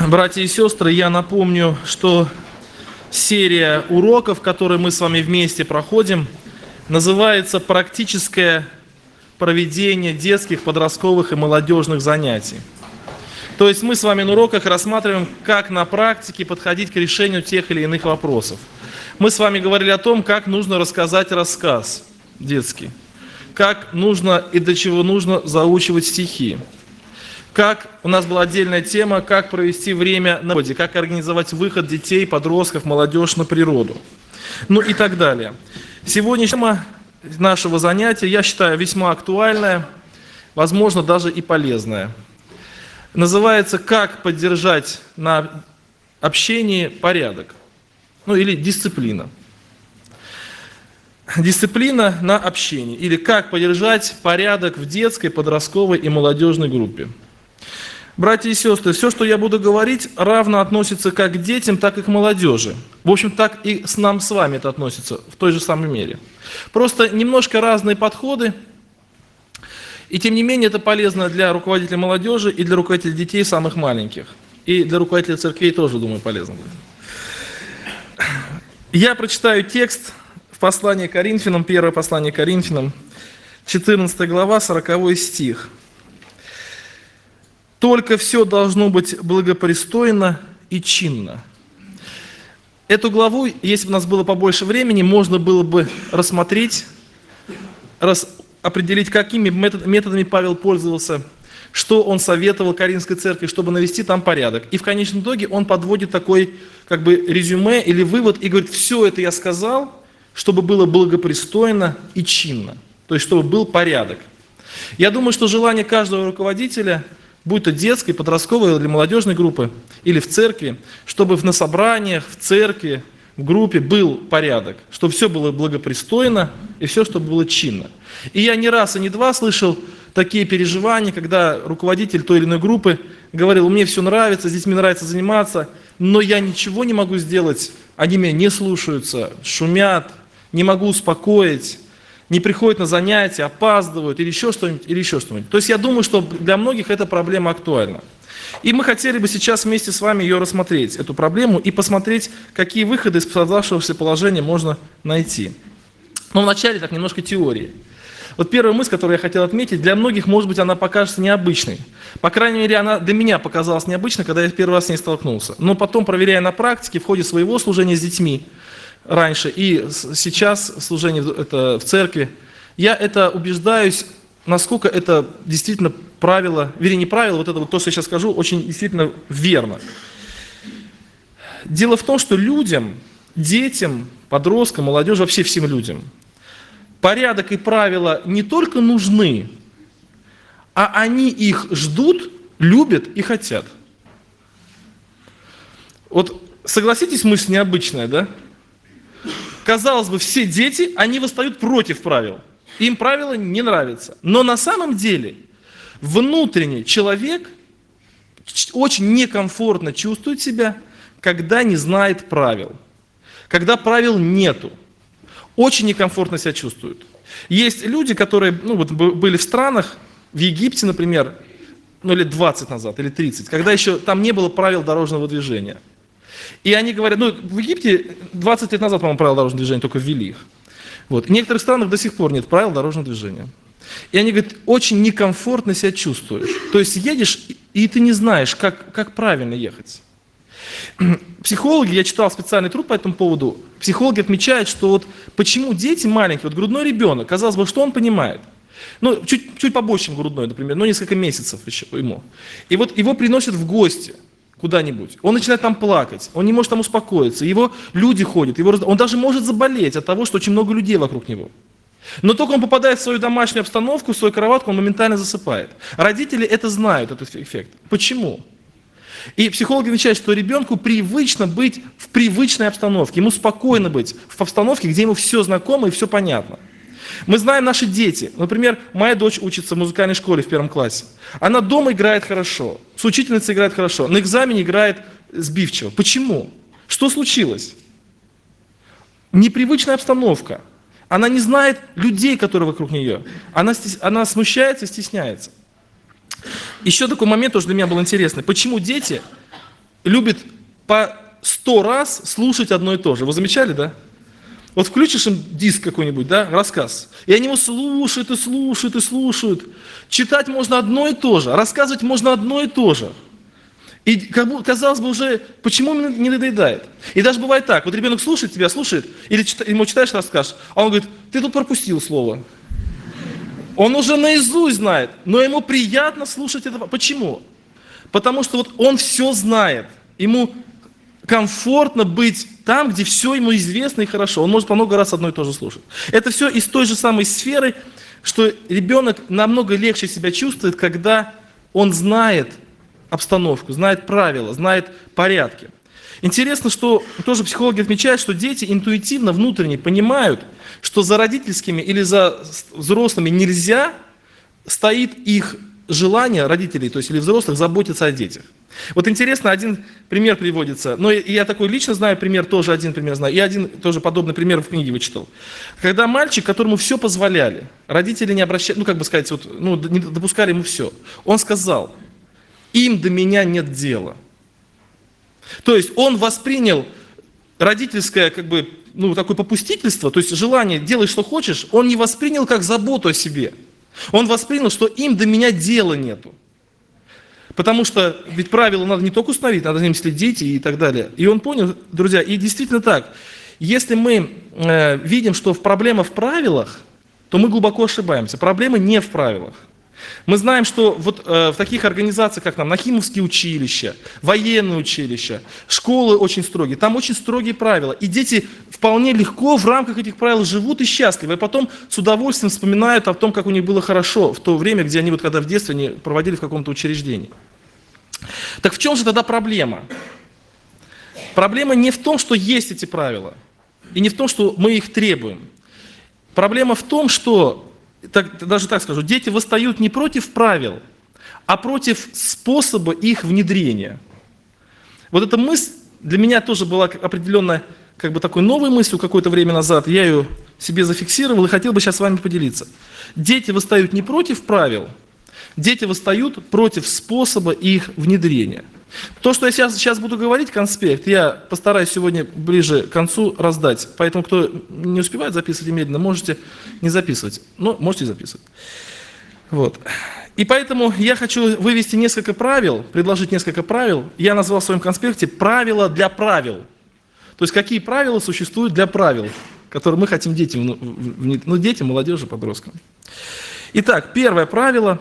Братья и сестры, я напомню, что серия уроков, которые мы с вами вместе проходим, называется «Практическое проведение детских, подростковых и молодежных занятий». То есть мы с вами на уроках рассматриваем, как на практике подходить к решению тех или иных вопросов. Мы с вами говорили о том, как нужно рассказать рассказ детский, как нужно и для чего нужно заучивать стихи. Как у нас была отдельная тема, как провести время на природе, как организовать выход детей, подростков, молодежь на природу. Ну и так далее. Сегодняшняя тема нашего занятия, я считаю, весьма актуальная, возможно, даже и полезная. Называется «Как поддержать на общении порядок». Ну или дисциплина. Дисциплина на общении. Или «Как поддержать порядок в детской, подростковой и молодежной группе». Братья и сестры, все, что я буду говорить, равно относится как к детям, так и к молодежи. В общем, так и с нам с вами это относится в той же самой мере. Просто немножко разные подходы, и тем не менее это полезно для руководителей молодежи и для руководителей детей самых маленьких. И для руководителей церквей тоже, думаю, полезно будет. Я прочитаю текст в послании к Коринфянам, первое послание к Коринфянам, 14 глава, 40 стих. «Только все должно быть благопристойно и чинно». Эту главу, если бы у нас было побольше времени, можно было бы рассмотреть, определить, какими методами Павел пользовался, что он советовал Коринфской церкви, чтобы навести там порядок. И в конечном итоге он подводит такой резюме или вывод и говорит: все это я сказал, чтобы было благопристойно и чинно, то есть чтобы был порядок. Я думаю, что желание каждого руководителя, будь то детской, подростковой или молодежной группы, или в церкви, чтобы на собраниях, в церкви, в группе был порядок, чтобы все было благопристойно и все, чтобы было чинно. И я не раз и не два слышал такие переживания, когда руководитель той или иной группы говорил: мне все нравится, с детьми нравится заниматься, но я ничего не могу сделать, они меня не слушаются, шумят, не могу успокоить, не приходят на занятия, опаздывают или еще что-нибудь, То есть я думаю, что для многих эта проблема актуальна. И мы хотели бы сейчас вместе с вами ее рассмотреть, эту проблему, и посмотреть, какие выходы из создавшегося положения можно найти. Но вначале так немножко теории. Вот первая мысль, которую я хотел отметить, для многих, может быть, она покажется необычной. По крайней мере, она для меня показалась необычной, когда я первый раз с ней столкнулся. Но потом, проверяя на практике, в ходе своего служения с детьми, раньше и сейчас служение в церкви, я убеждаюсь, насколько это действительно правило, вернее не правило, то, что я сейчас скажу, очень действительно верно. Дело в том, что людям, детям, подросткам, молодежи, вообще всем людям, порядок и правила не только нужны, а они их ждут, любят и хотят. Вот согласитесь, мысль необычная, да? Казалось бы, все дети, они восстают против правил. Им правила не нравятся. Но на самом деле внутренний человек очень некомфортно чувствует себя, когда не знает правил. Когда правил нету. Очень некомфортно себя чувствуют. Есть люди, которые были в странах, в Египте, например, лет 20 назад или 30, когда еще там не было правил дорожного движения. И они говорят, в Египте 20 лет назад, по-моему, правила дорожного движения только ввели их. В некоторых странах до сих пор нет правил дорожного движения. И они говорят, очень некомфортно себя чувствуешь. То есть едешь, и ты не знаешь, как правильно ехать. Психологи, я читал специальный труд по этому поводу, психологи отмечают, что почему дети маленькие, грудной ребенок, казалось бы, что он понимает? Чуть побольше, чем грудной, например, несколько месяцев еще ему. И его приносят в гости куда-нибудь, он начинает там плакать, он не может там успокоиться, его люди ходят, он даже может заболеть от того, что очень много людей вокруг него. Но только он попадает в свою домашнюю обстановку, в свою кроватку, он моментально засыпает. Родители это знают, этот эффект. Почему? И психологи отмечают, что ребенку привычно быть в привычной обстановке, ему спокойно быть в обстановке, где ему все знакомо и все понятно. Мы знаем наши дети. Например, моя дочь учится в музыкальной школе в 1 классе. Она дома играет хорошо, с учительницей играет хорошо, на экзамене играет сбивчиво. Почему? Что случилось? Непривычная обстановка. Она не знает людей, которые вокруг нее. Она смущается и стесняется. Еще такой момент тоже для меня был интересный. Почему дети любит по 100 раз слушать одно и то же. Вы замечали, да? Вот включишь им диск какой-нибудь, да, рассказ, и они его слушают и слушают и слушают. Читать можно одно и то же, рассказывать можно одно и то же. И казалось бы уже, почему не надоедает? И даже бывает так, вот ребенок слушает тебя, слушает, или ему читаешь рассказ, а он говорит, ты тут пропустил слово. Он уже наизусть знает, но ему приятно слушать это. Почему? Потому что вот он все знает, ему комфортно быть там, где все ему известно и хорошо. Он может по много раз одно и то же слушать. Это все из той же самой сферы, что ребенок намного легче себя чувствует, когда он знает обстановку, знает правила, знает порядки. Интересно, что тоже психологи отмечают, что дети интуитивно, внутренне понимают, что за родительскими или за взрослыми нельзя, стоит их желание родителей, то есть или взрослых, заботиться о детях. Вот интересно, один пример приводится, но я такой лично знаю пример, тоже один пример знаю, и один тоже подобный пример в книге вычитал. Когда мальчик, которому все позволяли, родители не обращали, не допускали ему все, он сказал, им до меня нет дела. То есть он воспринял родительское, такое попустительство, то есть желание делай, что хочешь, он не воспринял как заботу о себе. Он воспринял, что им до меня дела нету. Потому что ведь правила надо не только установить, надо за ним следить и так далее. И он понял, друзья, и действительно так. Если мы видим, что проблема в правилах, то мы глубоко ошибаемся. Проблема не в правилах. Мы знаем, что вот в таких организациях, как Нахимовские училища, военные училища, школы очень строгие, там очень строгие правила. И дети вполне легко в рамках этих правил живут и счастливы. И потом с удовольствием вспоминают о том, как у них было хорошо в то время, где они когда в детстве они проводили в каком-то учреждении. Так в чем же тогда проблема? Проблема не в том, что есть эти правила, и не в том, что мы их требуем. Проблема в том, что, даже так скажу, дети восстают не против правил, а против способа их внедрения. Вот эта мысль для меня тоже была определенно такой новой мыслью какое-то время назад. Я ее себе зафиксировал и хотел бы сейчас с вами поделиться. Дети восстают не против правил, дети восстают против способа их внедрения. То, что я сейчас буду говорить, конспект, я постараюсь сегодня ближе к концу раздать. Поэтому, кто не успевает записывать медленно, можете не записывать. Но можете записывать. Вот. И поэтому я хочу вывести несколько правил, предложить несколько правил. Я назвал в своем конспекте «Правила для правил». То есть, какие правила существуют для правил, которые мы хотим детям, детям, молодежи, подросткам. Итак, первое правило,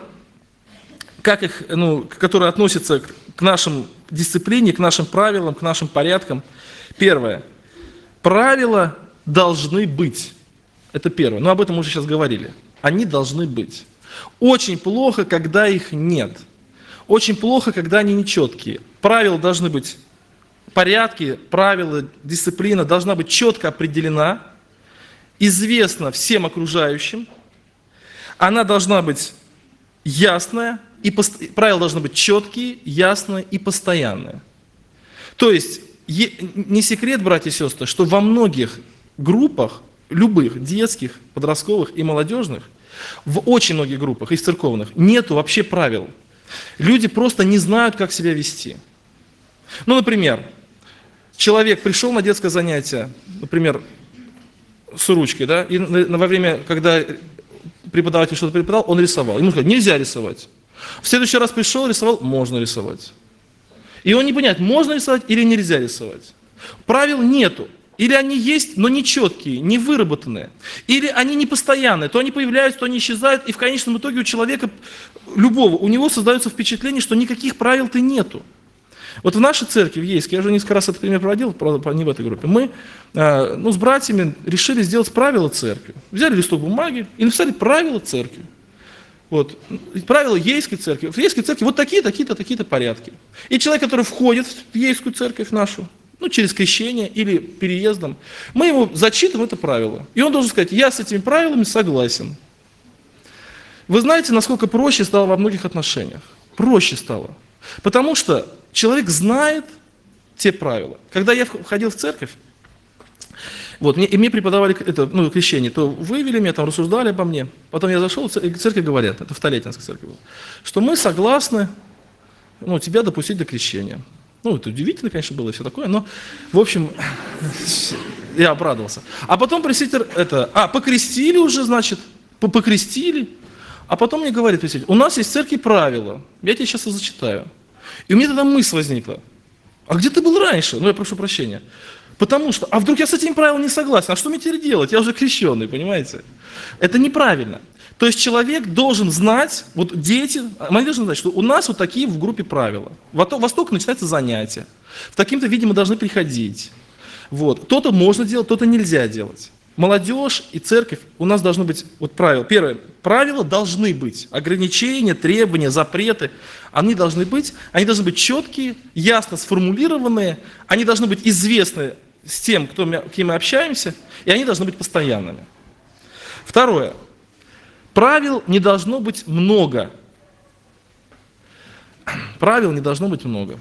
которое относится к нашим дисциплине, к нашим правилам, к нашим порядкам. Первое. Правила должны быть. Это первое. Но об этом мы уже сейчас говорили. Они должны быть. Очень плохо, когда их нет. Очень плохо, когда они нечеткие. Правила должны быть, порядки, правила, дисциплина должна быть четко определена, известна всем окружающим. Она должна быть ясная, и правила должны быть четкие, ясные и постоянные. То есть, не секрет, братья и сестры, что во многих группах, любых, детских, подростковых и молодежных, в очень многих группах, и в церковных, нету вообще правил. Люди просто не знают, как себя вести. Например, человек пришел на детское занятие, например, с ручкой, да, и во время, когда преподаватель что-то преподавал, он рисовал. Ему сказали, нельзя рисовать. В следующий раз пришел, рисовал, можно рисовать. И он не понимает, можно рисовать или нельзя рисовать. Правил нету. Или они есть, но не четкие, не выработанные. Или они не постоянные. То они появляются, то они исчезают. И в конечном итоге у человека, любого, у него создается впечатление, что никаких правил-то нету. Вот в нашей церкви, в Ейске, я уже несколько раз этот пример проводил, правда, не в этой группе, мы с братьями решили сделать правила церкви. Взяли листок бумаги и написали правила церкви. Вот. Правила Ейской церкви. В Ейской церкви вот такие-то, такие-то, такие-то порядки. И человек, который входит в Ейскую церковь нашу, через крещение или переездом, мы ему зачитываем это правило. И он должен сказать, я с этими правилами согласен. Вы знаете, насколько проще стало во многих отношениях? Проще стало. Потому что человек знает те правила. Когда я входил в церковь, и мне преподавали крещение, то вывели меня, там рассуждали обо мне. Потом я зашел, и в церковь говорят, это в Толетинской церкви было, что мы согласны тебя допустить до крещения. Ну, это удивительно, конечно, было и все такое, но, в общем, я обрадовался. А потом пресвитер, покрестили уже, значит, покрестили. А потом мне говорит пресвитер, у нас есть в церкви правила, я тебе сейчас и зачитаю. И у меня тогда мысль возникла, а где ты был раньше? Ну, я прошу прощения. Потому что, а вдруг я с этим правилом не согласен, а что мне теперь делать? Я уже крещеный, понимаете? Это неправильно. То есть человек должен знать, вот дети, мы должны знать, что у нас вот такие в группе правила. Во столько начинается занятие. В таким-то виде мы должны приходить. Вот. То-то можно делать, то-то нельзя делать. Молодежь и церковь, у нас должны быть вот правила. Первое, правила должны быть. Ограничения, требования, запреты, они должны быть четкие, ясно сформулированные, они должны быть известны с тем, кем мы общаемся, и они должны быть постоянными. Второе. Правил не должно быть много. Правил не должно быть много.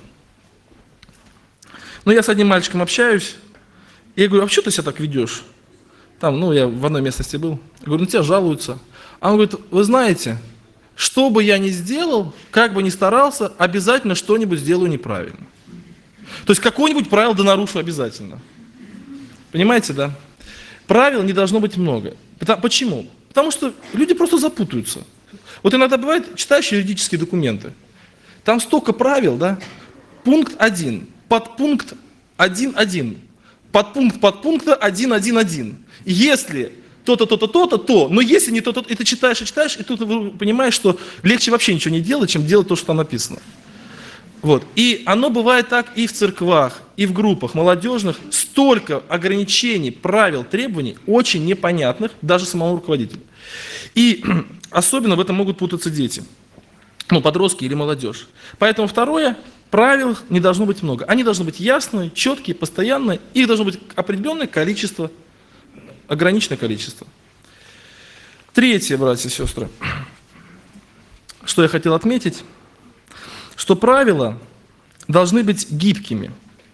Но я с одним мальчиком общаюсь, и я говорю, а что ты себя так ведешь? Там, я в одной местности был. Я говорю, на тебя жалуются. А он говорит, вы знаете, что бы я ни сделал, как бы ни старался, обязательно что-нибудь сделаю неправильно. То есть какое-нибудь правило да нарушу обязательно. Понимаете, да? Правил не должно быть много. Почему? Потому что люди просто запутаются. Вот иногда бывает, читаешь юридические документы, там столько правил, да? Пункт 1, подпункт 1.1, подпункт подпункта 1.1.1. Если то-то, то-то, то-то, то, но если не то-то, и ты читаешь, и тут понимаешь, что легче вообще ничего не делать, чем делать то, что там написано. Вот. И оно бывает так и в церквах, и в группах молодежных. Столько ограничений, правил, требований, очень непонятных даже самому руководителю. И особенно в этом могут путаться дети, подростки или молодежь. Поэтому второе, правил не должно быть много. Они должны быть ясные, четкие, постоянные. Их должно быть определенное количество, ограниченное количество. Третье, братья и сестры, что я хотел отметить, что правила должны быть гибкими.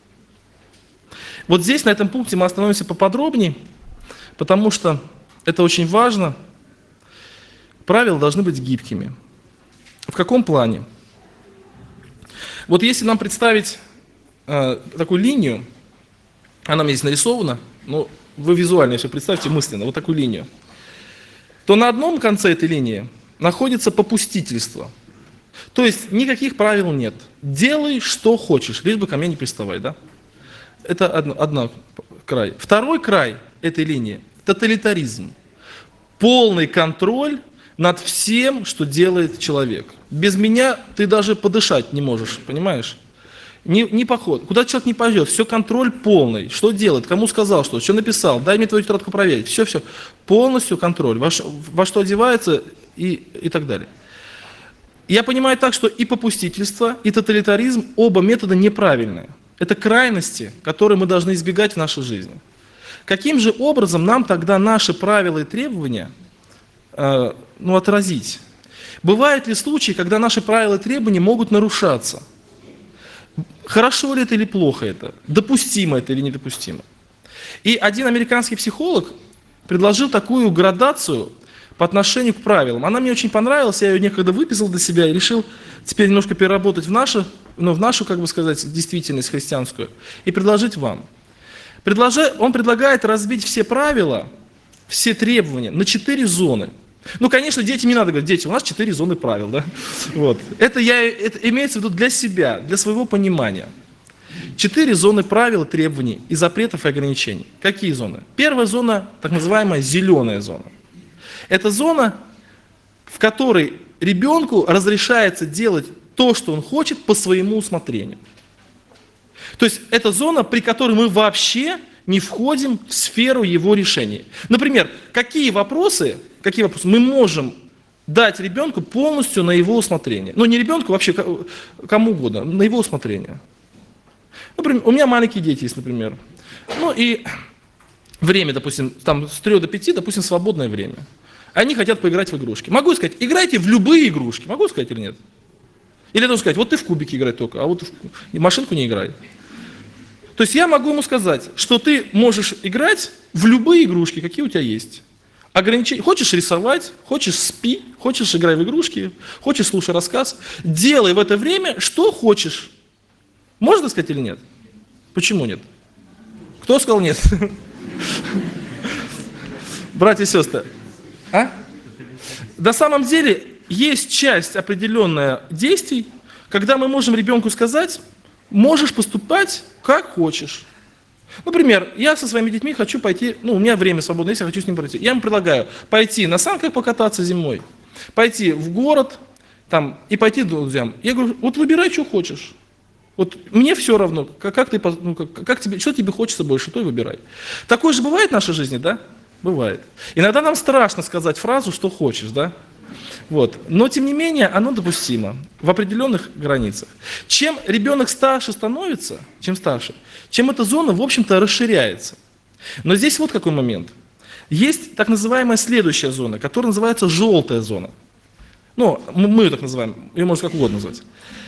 Вот здесь, на этом пункте, мы остановимся поподробнее, потому что это очень важно. Правила должны быть гибкими. В каком плане? Вот если нам представить такую линию, она у меня здесь нарисована, но вы визуально все представьте мысленно, вот такую линию, то на одном конце этой линии находится попустительство. То есть никаких правил нет. Делай, что хочешь, лишь бы ко мне не приставай, да? Это один край. Второй край этой линии – тоталитаризм. Полный контроль над всем, что делает человек. Без меня ты даже подышать не можешь, понимаешь? Не поход. Куда человек не пойдет, все контроль полный. Что делает, кому сказал, что написал, дай мне твою тетрадку проверить. Все. Полностью контроль. Во что одевается и так далее. Я понимаю так, что и попустительство, и тоталитаризм, оба метода неправильные. Это крайности, которые мы должны избегать в нашей жизни. Каким же образом нам тогда наши правила и требования отразить? Бывают ли случаи, когда наши правила и требования могут нарушаться? Хорошо ли это или плохо это? Допустимо это или недопустимо? И один американский психолог предложил такую градацию по отношению к правилам. Она мне очень понравилась, я ее некогда выписал для себя и решил теперь немножко переработать в нашу, действительность христианскую и предложить вам. Он предлагает разбить все правила, все требования на 4 зоны. Конечно, детям не надо говорить, дети, у нас 4 зоны правил, да? Вот. Это имеется в виду для себя, для своего понимания. 4 зоны правил, требований и запретов и ограничений. Какие зоны? Первая зона, так называемая зеленая зона. Это зона, в которой ребенку разрешается делать то, что он хочет, по своему усмотрению. То есть это зона, при которой мы вообще не входим в сферу его решений. Например, какие вопросы мы можем дать ребенку полностью на его усмотрение? Не ребенку, вообще кому угодно, на его усмотрение. Например, у меня маленькие дети есть, например. И время, допустим, с 3 до 5, допустим, свободное время. Они хотят поиграть в игрушки. Могу сказать, играйте в любые игрушки. Могу сказать или нет? Или я должен сказать, вот ты в кубики играй только, а вот в машинку не играй. То есть я могу ему сказать, что ты можешь играть в любые игрушки, какие у тебя есть. Ограничения. Хочешь рисовать, хочешь спи, хочешь играй в игрушки, хочешь слушай рассказ. Делай в это время, что хочешь. Можно сказать или нет? Почему нет? Кто сказал нет? Братья и сестры. А? На самом деле есть часть определенная действий, когда мы можем ребенку сказать, можешь поступать как хочешь. Например, я со своими детьми хочу пойти, у меня время свободное есть, я хочу с ним пройти. Я им предлагаю пойти на санках покататься зимой, пойти в город и пойти к друзьям. Я говорю, вот выбирай, что хочешь. Вот мне все равно, как тебе, что тебе хочется больше, то и выбирай. Такое же бывает в нашей жизни, да? Бывает. Иногда нам страшно сказать фразу, что хочешь, да? Вот. Но, тем не менее, оно допустимо в определенных границах. Чем ребенок старше становится, чем эта зона, в общем-то, расширяется. Но здесь вот какой момент. Есть так называемая следующая зона, которая называется желтая зона. Мы ее так называем, ее можно как угодно назвать.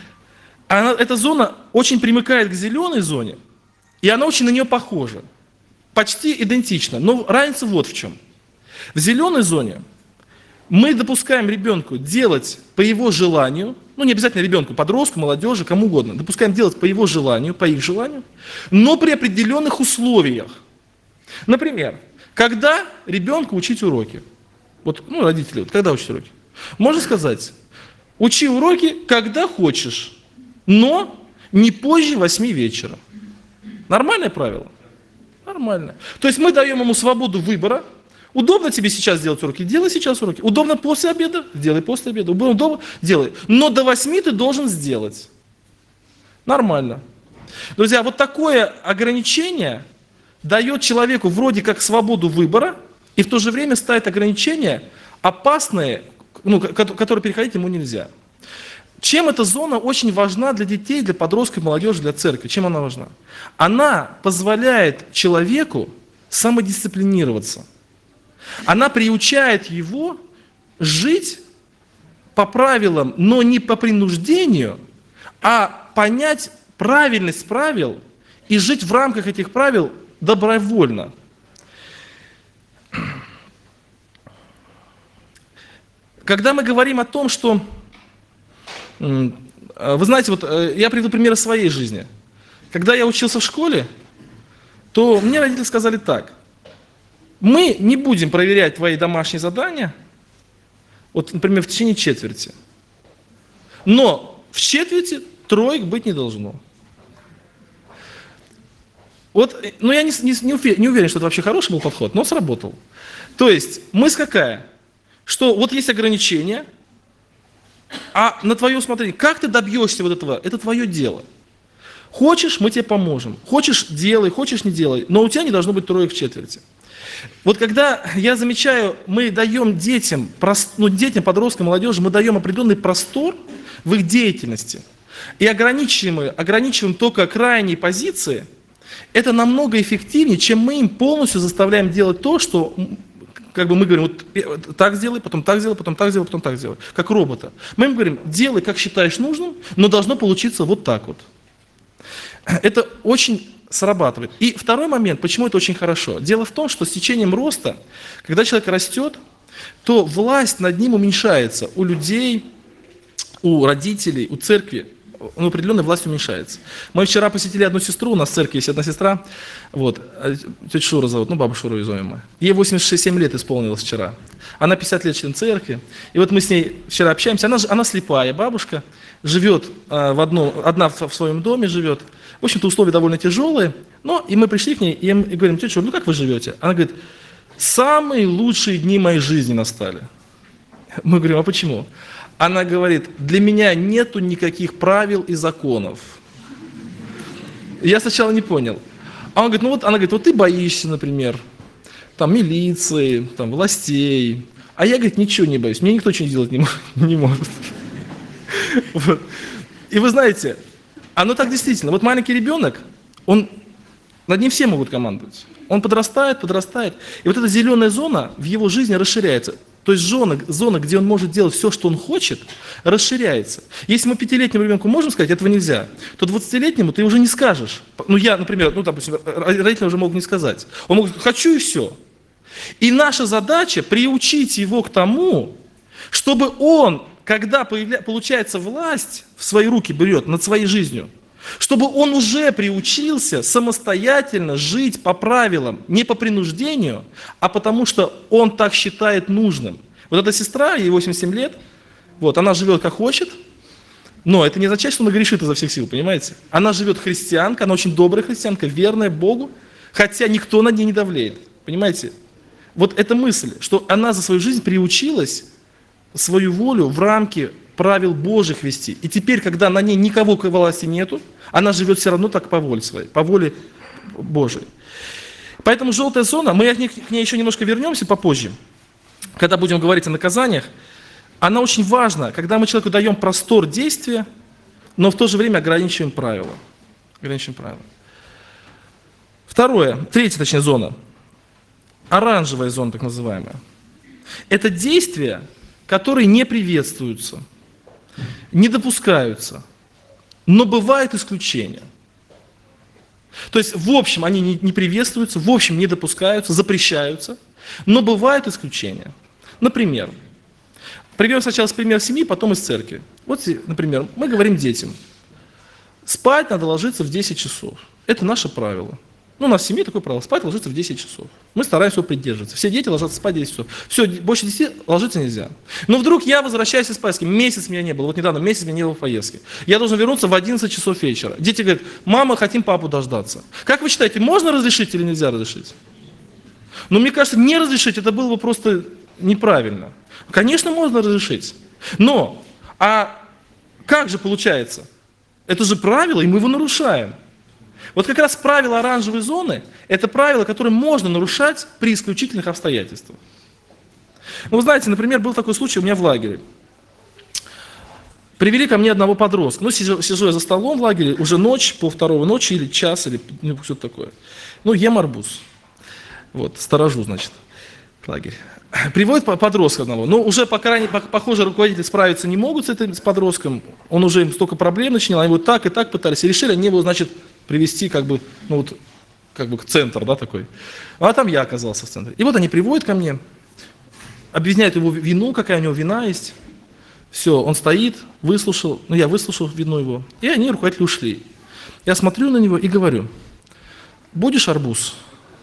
Эта зона очень примыкает к зеленой зоне, и она очень на нее похожа. Почти идентично, но разница вот в чем. В зеленой зоне мы допускаем ребенку делать по его желанию, не обязательно ребенку, подростку, молодежи, кому угодно, допускаем делать по его желанию, по их желанию, но при определенных условиях. Например, когда ребенку учить уроки. Родители, когда учить уроки? Можно сказать, учи уроки, когда хочешь, но не позже 8 вечера. Нормальное правило? Нормально. То есть мы даем ему свободу выбора. Удобно тебе сейчас делать уроки? Делай сейчас уроки. Удобно после обеда? Делай после обеда. Удобно? Делай. Но до 8 ты должен сделать. Нормально. Друзья, вот такое ограничение дает человеку вроде как свободу выбора, и в то же время ставит ограничения опасные, которые переходить ему нельзя. Чем эта зона очень важна для детей, для подростков, молодежи, для церкви? Чем она важна? Она позволяет человеку самодисциплинироваться. Она приучает его жить по правилам, но не по принуждению, а понять правильность правил и жить в рамках этих правил добровольно. Когда мы говорим о том, что... Вы знаете, я приведу пример из своей жизни. Когда я учился в школе, то мне родители сказали так. Мы не будем проверять твои домашние задания, например, в течение четверти. Но в четверти троек быть не должно. Я не уверен, что это вообще хороший был подход, но сработал. То есть мысль какая? Что есть ограничения, а на твое усмотрение, как ты добьешься этого, это твое дело. Хочешь, мы тебе поможем. Хочешь, делай, хочешь, не делай. Но у тебя не должно быть троек в четверти. Когда я замечаю, мы даем детям, подросткам, молодежи, мы даем определенный простор в их деятельности и ограничиваем только крайние позиции, это намного эффективнее, чем мы им полностью заставляем делать то, что... мы говорим, так сделай, потом так сделай, потом так сделай, потом так сделай. Как робота. Мы им говорим, делай, как считаешь нужным, но должно получиться вот так вот. Это очень срабатывает. И второй момент, почему это очень хорошо. Дело в том, что с течением роста, когда человек растет, то власть над ним уменьшается. У людей, у родителей, у церкви определенная власть уменьшается. Мы вчера посетили одну сестру, у нас в церкви есть одна сестра, тетя Шура зовут, баба Шура Изомима. Ей 87 лет исполнилось вчера. Она 50 лет член церкви. И мы с ней вчера общаемся. Она слепая бабушка, живет одна в своем доме живет. В общем-то, условия довольно тяжелые. И мы пришли к ней и говорим, тетя Шура, как вы живете? Она говорит, самые лучшие дни моей жизни настали. Мы говорим, а почему? Она говорит, для меня нету никаких правил и законов. Я сначала не понял. А он говорит, она говорит, ты боишься, например, милиции, властей. А я, говорит, ничего не боюсь, мне никто ничего делать не может. И вы знаете, оно так действительно. Маленький ребенок, над ним все могут командовать. Он подрастает, и эта зеленая зона в его жизни расширяется. То есть зона, где он может делать все, что он хочет, расширяется. Если мы 5-летнему ребенку можем сказать, этого нельзя, то 20-летнему ты уже не скажешь. Я, например, допустим, родители уже могут не сказать. Он может сказать, хочу и все. И наша задача приучить его к тому, чтобы он, когда получается власть в свои руки берет над своей жизнью, Чтобы он уже приучился самостоятельно жить по правилам, не по принуждению, а потому что он так считает нужным. Вот эта сестра, ей 87 лет, вот, она живет как хочет, но это не означает, что она грешит изо всех сил, понимаете? Она живет христианка, она очень добрая христианка, верная Богу, хотя никто над ней не давлеет, понимаете? Вот эта мысль, что она за свою жизнь приучилась свою волю в рамки правил Божьих вести. И теперь, когда на ней никого к власти нету, она живет все равно так по воле своей, по воле Божией. Поэтому желтая зона, мы к ней еще немножко вернемся попозже, когда будем говорить о наказаниях. Она очень важна, когда мы человеку даем простор действия, но в то же время ограничиваем правила. Третья зона. Оранжевая зона, так называемая. Это действия, которые не приветствуются, не допускаются, но бывают исключения. То есть, в общем, они не приветствуются, в общем, не допускаются, запрещаются, но бывают исключения. Например, приведем сначала пример семьи, потом из церкви. Вот, например, мы говорим детям, спать надо ложиться в 10 часов. Это наше правило. У нас в семье такое правило, спать ложиться в 10 часов. Мы стараемся его придерживаться. Все дети ложатся спать в 10 часов. Все, больше 10 ложиться нельзя. Но вдруг я возвращаюсь из поездки, месяц меня не было, вот недавно месяц меня не было в поездке. Я должен вернуться в 11 часов вечера. Дети говорят, мама, хотим папу дождаться. Как вы считаете, можно разрешить или нельзя разрешить? Но мне кажется, не разрешить, это было бы просто неправильно. Конечно, можно разрешить. Но, как же получается? Это же правило, и мы его нарушаем. Вот как раз правило оранжевой зоны – это правило, которое можно нарушать при исключительных обстоятельствах. Ну, вы знаете, например, был такой случай у меня в лагере. Привели ко мне одного подростка. Сижу я за столом в лагере, уже ночь, 1:30 ночи или час, или что-то такое. Ем арбуз. Вот, сторожу, значит, лагерь. Приводит подростка одного. Но уже, похоже, руководители справиться не могут с подростком. Он уже им столько проблем начинал, они его так и так пытались. И решили они его, значит, привести к центру, да, такой. А там я оказался в центре. И вот они приводят ко мне, объясняют его вину, какая у него вина есть. Все, он стоит, выслушал, я выслушал вину его. И они, руководители, ушли. Я смотрю на него и говорю, будешь арбуз?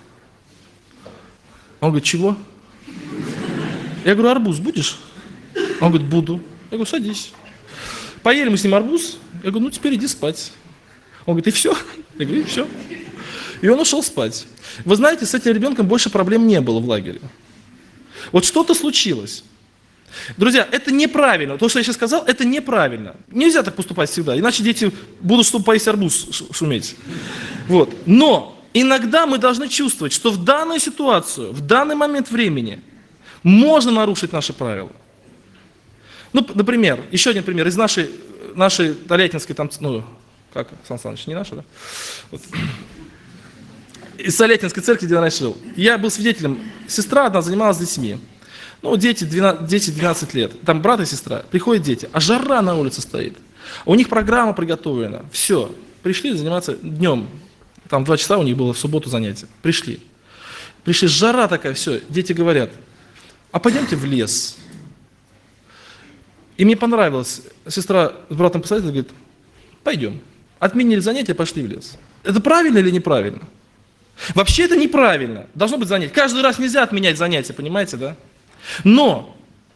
Он говорит, чего? Я говорю, арбуз будешь? Он говорит, буду. Я говорю, садись. Поели мы с ним арбуз. Я говорю, теперь иди спать. Он говорит, и все? Я говорю, и все. И он ушел спать. Вы знаете, с этим ребенком больше проблем не было в лагере. Вот что-то случилось. Друзья, это неправильно. То, что я сейчас сказал, это неправильно. Нельзя так поступать всегда, иначе дети будут, чтобы поесть арбуз, шуметь. Вот. Но иногда мы должны чувствовать, что в данную ситуацию, в данный момент времени можно нарушить наши правила. Например, еще один пример из нашей Толятинской, как, Сан Саныч, не наша, да? Вот. Из Толятинской церкви, где я раньше жил. Я был свидетелем, сестра одна занималась с детьми. Дети 12 лет, там брат и сестра, приходят дети, а жара на улице стоит. У них программа приготовлена, все, пришли заниматься днем, там 2 часа у них было в субботу занятие, пришли, жара такая, все, дети говорят, а пойдемте в лес. И мне понравилось, сестра с братом посоветовала, говорит, пойдем. Отменили занятия, пошли в лес. Это правильно или неправильно? Вообще это неправильно. Должно быть занятие. Каждый раз нельзя отменять занятия, понимаете, да? Но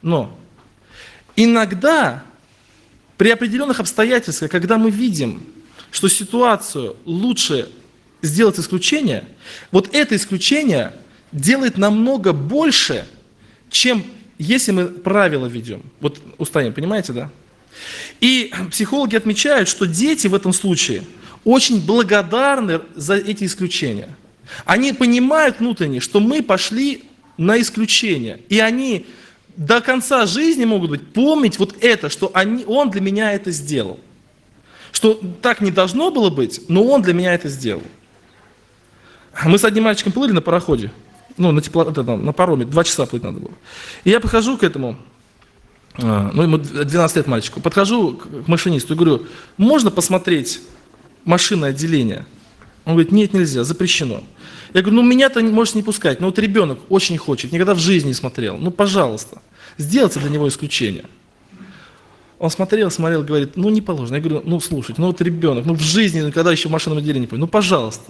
иногда при определенных обстоятельствах, когда мы видим, что ситуацию лучше сделать исключение, вот это исключение делает намного больше, чем если мы правила ведем. Вот устаем, понимаете, да? И психологи отмечают, что дети в этом случае очень благодарны за эти исключения. Они понимают внутренне, что мы пошли на исключение. И они до конца жизни могут помнить вот это, что он для меня это сделал. Что так не должно было быть, но он для меня это сделал. Мы с одним мальчиком плыли на пароходе, на пароме, 2 часа плыть надо было. И я подхожу к этому, ему 12 лет мальчику, подхожу к машинисту и говорю, можно посмотреть машинное отделение? Он говорит, нет, нельзя, запрещено. Я говорю, меня-то можешь не пускать, но вот ребенок очень хочет, никогда в жизни не смотрел, пожалуйста, сделайте для него исключение. Он смотрел, говорит, ну не положено. Я говорю, ну слушайте, ну вот ребенок, ну в жизни никогда еще в машинном отделении не понял, ну пожалуйста.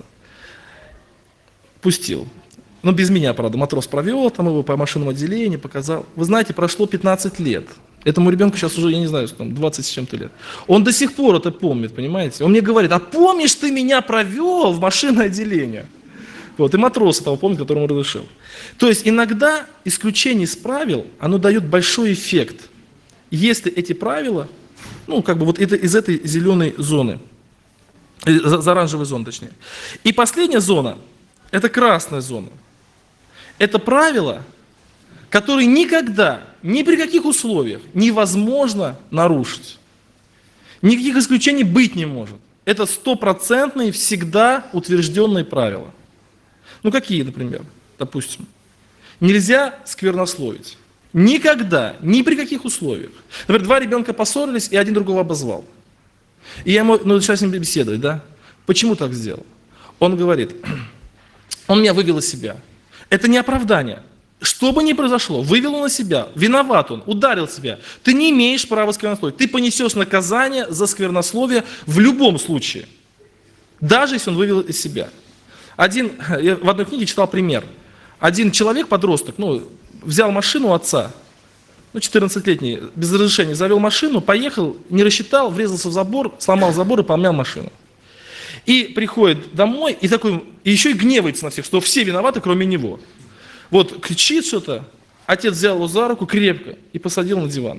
Пустил. Ну без меня, правда, матрос провел, там его по машинному отделению показал. Вы знаете, прошло 15 лет. Этому ребенку сейчас уже, я не знаю, там 20 с чем-то лет. Он до сих пор это помнит, понимаете? Он мне говорит, а помнишь, ты меня провел в машинное отделение? Вот, и матрос этого помнит, которому разрешил. То есть иногда исключение из правил, оно дает большой эффект. Если эти правила, ну как бы вот это из этой зеленой зоны, из оранжевой зоны точнее. И последняя зона, это красная зона. Это правила, которые никогда, ни при каких условиях невозможно нарушить. Никаких исключений быть не может. Это стопроцентные, всегда утвержденные правила. Ну какие, например? Допустим, нельзя сквернословить. Никогда, ни при каких условиях. Например, два ребенка поссорились, и один другого обозвал. И я ему начал с ним беседовать, да? Почему так сделал? Он говорит, он меня вывел из себя. Это не оправдание. Что бы ни произошло, вывел он на себя, виноват он, ударил себя. Ты не имеешь права сквернословить. Ты понесешь наказание за сквернословие в любом случае. Даже если он вывел из себя. Я в одной книге читал пример. Один человек, подросток, взял машину у отца, 14-летний, без разрешения, завел машину, поехал, не рассчитал, врезался в забор, сломал забор и помял машину. И приходит домой, и еще и гневается на всех, что все виноваты, кроме него. Вот кричит что-то, отец взял его за руку крепко и посадил на диван.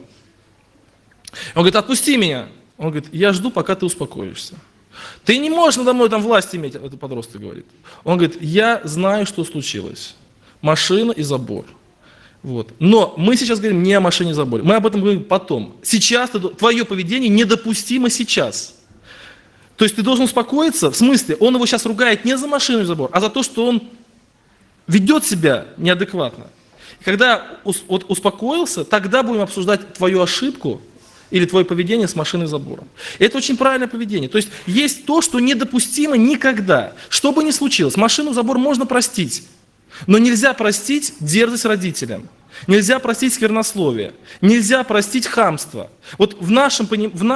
Он говорит, отпусти меня. Он говорит, я жду, пока ты успокоишься. Ты не можешь надо мной там власть иметь, это подросток говорит. Он говорит, я знаю, что случилось. Машина и забор. Вот. Но мы сейчас говорим не о машине и заборе. Мы об этом говорим потом. Сейчас твое поведение недопустимо сейчас. То есть ты должен успокоиться, в смысле, он его сейчас ругает не за машину и забор, а за то, что он ведет себя неадекватно. И когда успокоился, тогда будем обсуждать твою ошибку или твое поведение с машиной и забором. И это очень правильное поведение. То есть есть то, что недопустимо никогда. Что бы ни случилось, машину и забор можно простить. Но нельзя простить дерзость родителям, нельзя простить сквернословие, нельзя простить хамство. Вот в нашем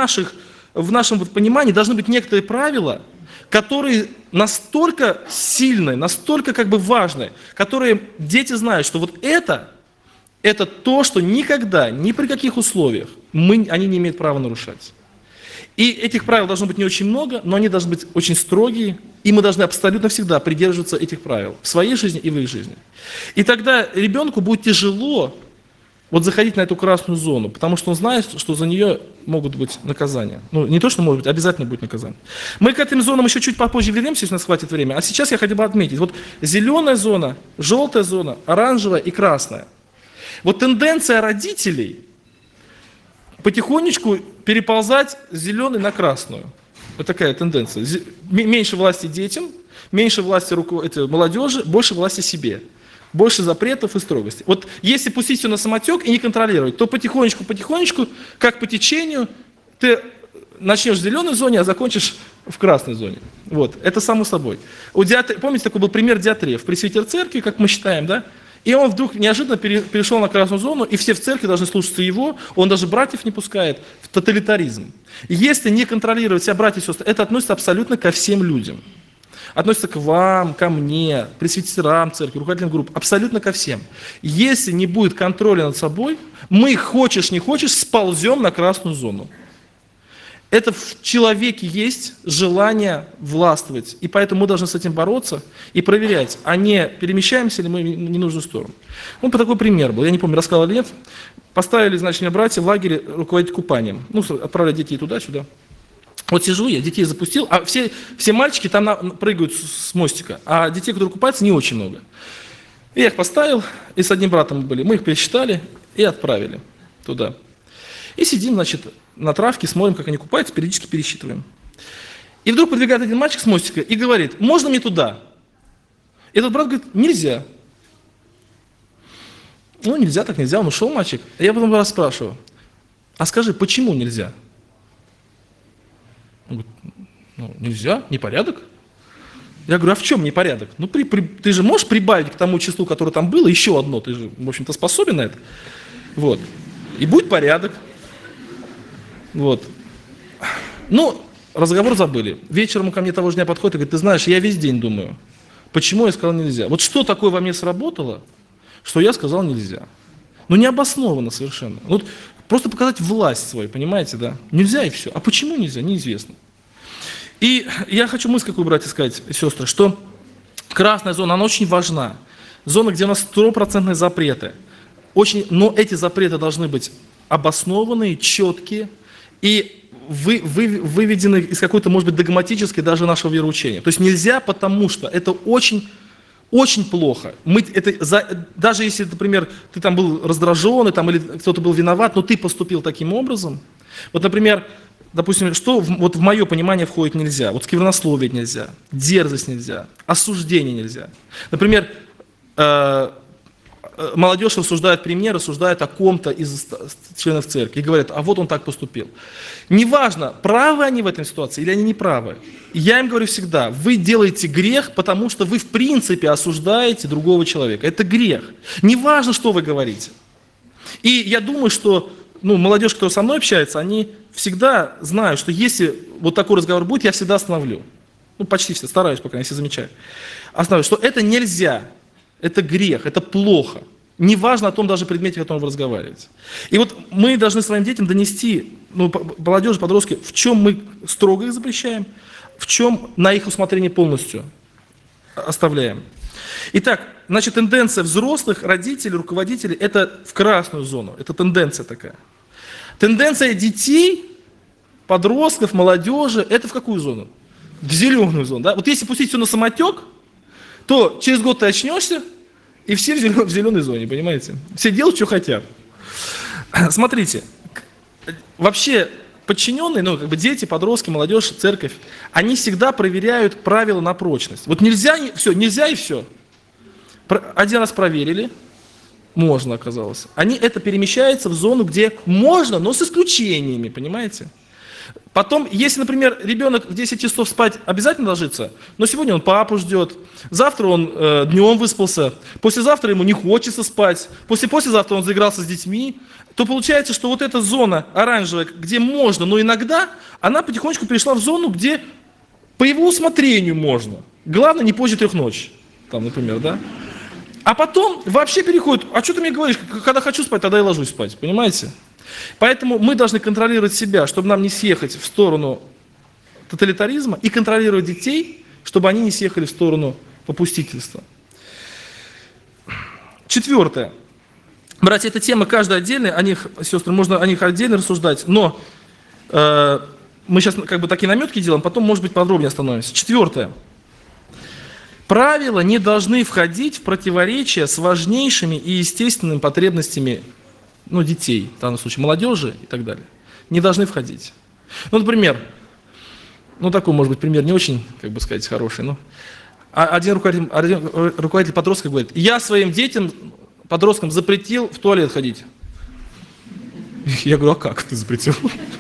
понимании должны быть некоторые правила, которые настолько сильные, настолько важные, которые дети знают, что вот это то, что никогда, ни при каких условиях они не имеют права нарушать. И этих правил должно быть не очень много, но они должны быть очень строгие, и мы должны абсолютно всегда придерживаться этих правил в своей жизни и в их жизни. И тогда ребенку будет тяжело заходить на эту красную зону, потому что он знает, что за нее могут быть наказания. Не то, что может быть, обязательно будет наказание. Мы к этим зонам еще чуть попозже вернемся, если у нас хватит времени. А сейчас я хотел бы отметить, зеленая зона, желтая зона, оранжевая и красная. Тенденция родителей потихонечку переползать с зеленой на красную. Вот такая тенденция. Меньше власти детям, меньше власти молодежи, больше власти себе. Больше запретов и строгости. Если пустить все на самотек и не контролировать, то потихонечку, как по течению, ты начнешь в зеленой зоне, а закончишь в красной зоне. Это само собой. Помните, такой был пример Диатрея в пресвитер церкви, как мы считаем, да? И он вдруг неожиданно перешел на красную зону, и все в церкви должны слушаться его, он даже братьев не пускает, в тоталитаризм. И если не контролировать себя, братья и сестры, это относится абсолютно ко всем людям. Относится к вам, ко мне, пресвитерам церкви, руководителям групп, абсолютно ко всем. Если не будет контроля над собой, мы, хочешь не хочешь, сползем на красную зону. Это в человеке есть желание властвовать, и поэтому мы должны с этим бороться и проверять, а не перемещаемся ли мы в ненужную сторону. По такой пример был, я не помню, рассказал или нет. Поставили, меня братья в лагере руководить купанием, отправлять детей туда-сюда. Сижу я, детей запустил, а все мальчики там прыгают с мостика, а детей, которые купаются, не очень много. И я их поставил, и с одним братом были, мы их пересчитали и отправили туда. И сидим, на травке, смотрим, как они купаются, периодически пересчитываем. И вдруг подбегает один мальчик с мостика и говорит, можно мне туда? И этот брат говорит, нельзя. Нельзя, так нельзя, он ушел, мальчик. И я потом раз спрашиваю, а скажи, почему нельзя? Он говорит, нельзя, непорядок. Я говорю, а в чем непорядок? Ты же можешь прибавить к тому числу, которое там было, еще одно, ты же, в общем-то, способен на это. И будет порядок. Вот. Ну, разговор забыли. Вечером ко мне того же дня подходит и говорит, ты знаешь, я весь день думаю, почему я сказал нельзя. Вот что такое во мне сработало, что я сказал нельзя. Ну, необоснованно совершенно. Вот просто показать власть свою, понимаете, да? Нельзя и все. А почему нельзя, неизвестно. И я хочу мысль какую, братья, сказать, сестры, что красная зона, она очень важна. Зона, где у нас 100% запреты. Но эти запреты должны быть обоснованные, четкие и выведены из какой-то, может быть, догматической даже нашего вероучения. То есть нельзя, потому что это очень, очень плохо. Даже если, например, ты там был раздражен, или кто-то был виноват, но ты поступил таким образом. Вот, например, допустим, что вот в мое понимание входит нельзя. Вот сквернословие нельзя, дерзость нельзя, осуждение нельзя. Например, молодежь рассуждает при мне, рассуждает о ком-то из членов церкви и говорят, а вот он так поступил. Неважно, правы они в этой ситуации или они не правы. Я им говорю всегда, вы делаете грех, потому что вы в принципе осуждаете другого человека. Это грех. Неважно, что вы говорите. И я думаю, что молодежь, кто со мной общается, они всегда знают, что если вот такой разговор будет, я всегда остановлю. Почти все, стараюсь, пока если замечаю. Остановлю, что это нельзя. Это грех, это плохо. Неважно о том даже предмете, о котором вы разговариваете. И вот мы должны своим детям донести, молодежи, подростки, в чем мы строго их запрещаем, в чем на их усмотрение полностью оставляем. Итак, значит, тенденция взрослых, родителей, руководителей, это в красную зону, это тенденция такая. Тенденция детей, подростков, молодежи, это в какую зону? В зеленую зону. Да? Вот если пустить все на самотек, то через год ты очнешься, и все в зеленой зоне, понимаете? Все делают, что хотят. Смотрите, вообще подчиненные, дети, подростки, молодежь, церковь, они всегда проверяют правила на прочность. Вот нельзя и все. Один раз проверили, можно оказалось. Это перемещается в зону, где можно, но с исключениями, понимаете? Потом, если, например, ребенок в 10 часов спать обязательно ложится, но сегодня он папу ждет, завтра он днем выспался, послезавтра ему не хочется спать, послезавтра он заигрался с детьми, то получается, что вот эта зона оранжевая, где можно, но иногда, она потихонечку перешла в зону, где по его усмотрению можно. Главное, не позже 3 ночи, там, например, да? А потом вообще переходит, а что ты мне говоришь, когда хочу спать, тогда и ложусь спать, понимаете? Поэтому мы должны контролировать себя, чтобы нам не съехать в сторону тоталитаризма, и контролировать детей, чтобы они не съехали в сторону попустительства. 4. Братья, эта тема каждая отдельная, о них, сестры, можно о них отдельно рассуждать, но мы сейчас такие наметки делаем, потом, может быть, подробнее остановимся. 4. Правила не должны входить в противоречие с важнейшими и естественными потребностями детей, в данном случае молодежи и так далее, не должны входить. Например, такой, может быть, пример не очень, хороший, но один руководитель подростков говорит, я своим детям, подросткам запретил в туалет ходить. Я говорю, а как ты запретил?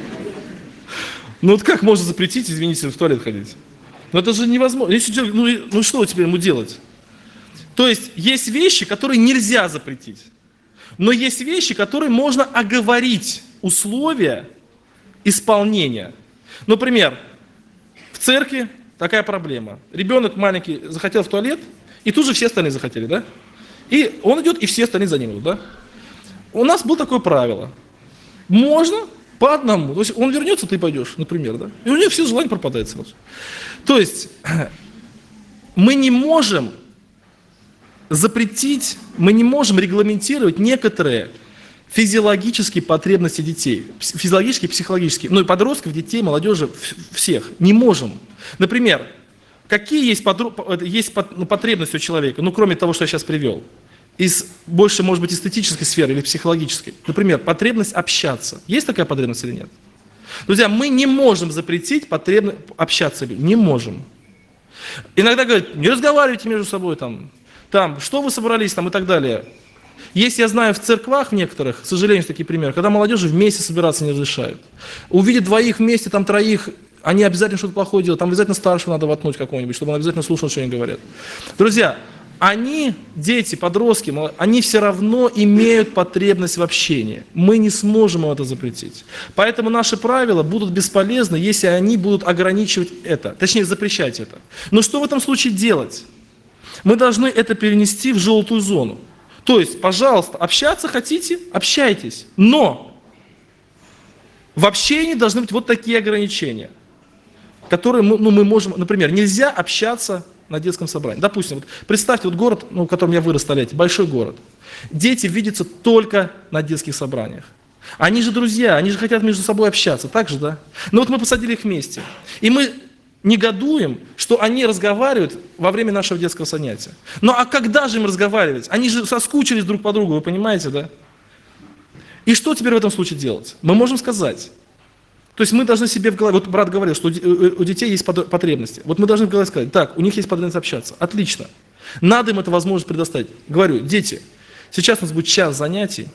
Как можно запретить, извините, в туалет ходить? Это же невозможно. Что теперь ему делать? То есть, есть вещи, которые нельзя запретить. Но есть вещи, которые можно оговорить, условия исполнения. Например, в церкви такая проблема. Ребенок маленький захотел в туалет, и тут же все остальные захотели, да? И он идет, и все остальные за ним идут, да? У нас было такое правило. Можно по одному. То есть он вернется, ты пойдешь, например, да? И у него все желания пропадают сразу. То есть мы не можем запретить, мы не можем регламентировать некоторые физиологические потребности детей. Физиологические, психологические. И подростков, детей, молодежи, всех. Не можем. Например, какие есть потребности у человека, кроме того, что я сейчас привел, из больше, может быть, эстетической сферы или психологической. Например, потребность общаться. Есть такая потребность или нет? Друзья, мы не можем запретить потребность общаться. Не можем. Иногда говорят, не разговаривайте между собой, что вы собрались, и так далее. Есть, я знаю, в церквах в некоторых, к сожалению, такие примеры, когда молодежи вместе собираться не разрешают. Увидят 2 вместе, 3, они обязательно что-то плохое делают, обязательно старшего надо воткнуть какого-нибудь, чтобы он обязательно слушал, что они говорят. Друзья, Они, дети, подростки, они все равно имеют потребность в общении. Мы не сможем им это запретить. Поэтому наши правила будут бесполезны, если они будут ограничивать это, точнее запрещать это. Но что в этом случае делать? Мы должны это перенести в желтую зону. То есть, пожалуйста, общаться хотите, общайтесь. Но в общении должны быть вот такие ограничения, которые мы можем, например, нельзя общаться на детском собрании. Допустим, вот представьте, вот город, в котором я вырос, столетие, большой город. Дети видятся только на детских собраниях. Они же друзья, они же хотят между собой общаться, так же, да? Но вот мы посадили их вместе, и мы негодуем, что они разговаривают во время нашего детского занятия. Ну а когда же им разговаривать? Они же соскучились друг по другу, вы понимаете, да? И что теперь в этом случае делать? Мы можем сказать. То есть мы должны себе в голове, вот брат говорил, что у детей есть потребности. Вот мы должны в голове сказать, так, у них есть потребность общаться. Отлично. Надо им эту возможность предоставить. Говорю, дети, сейчас у нас будет час занятий.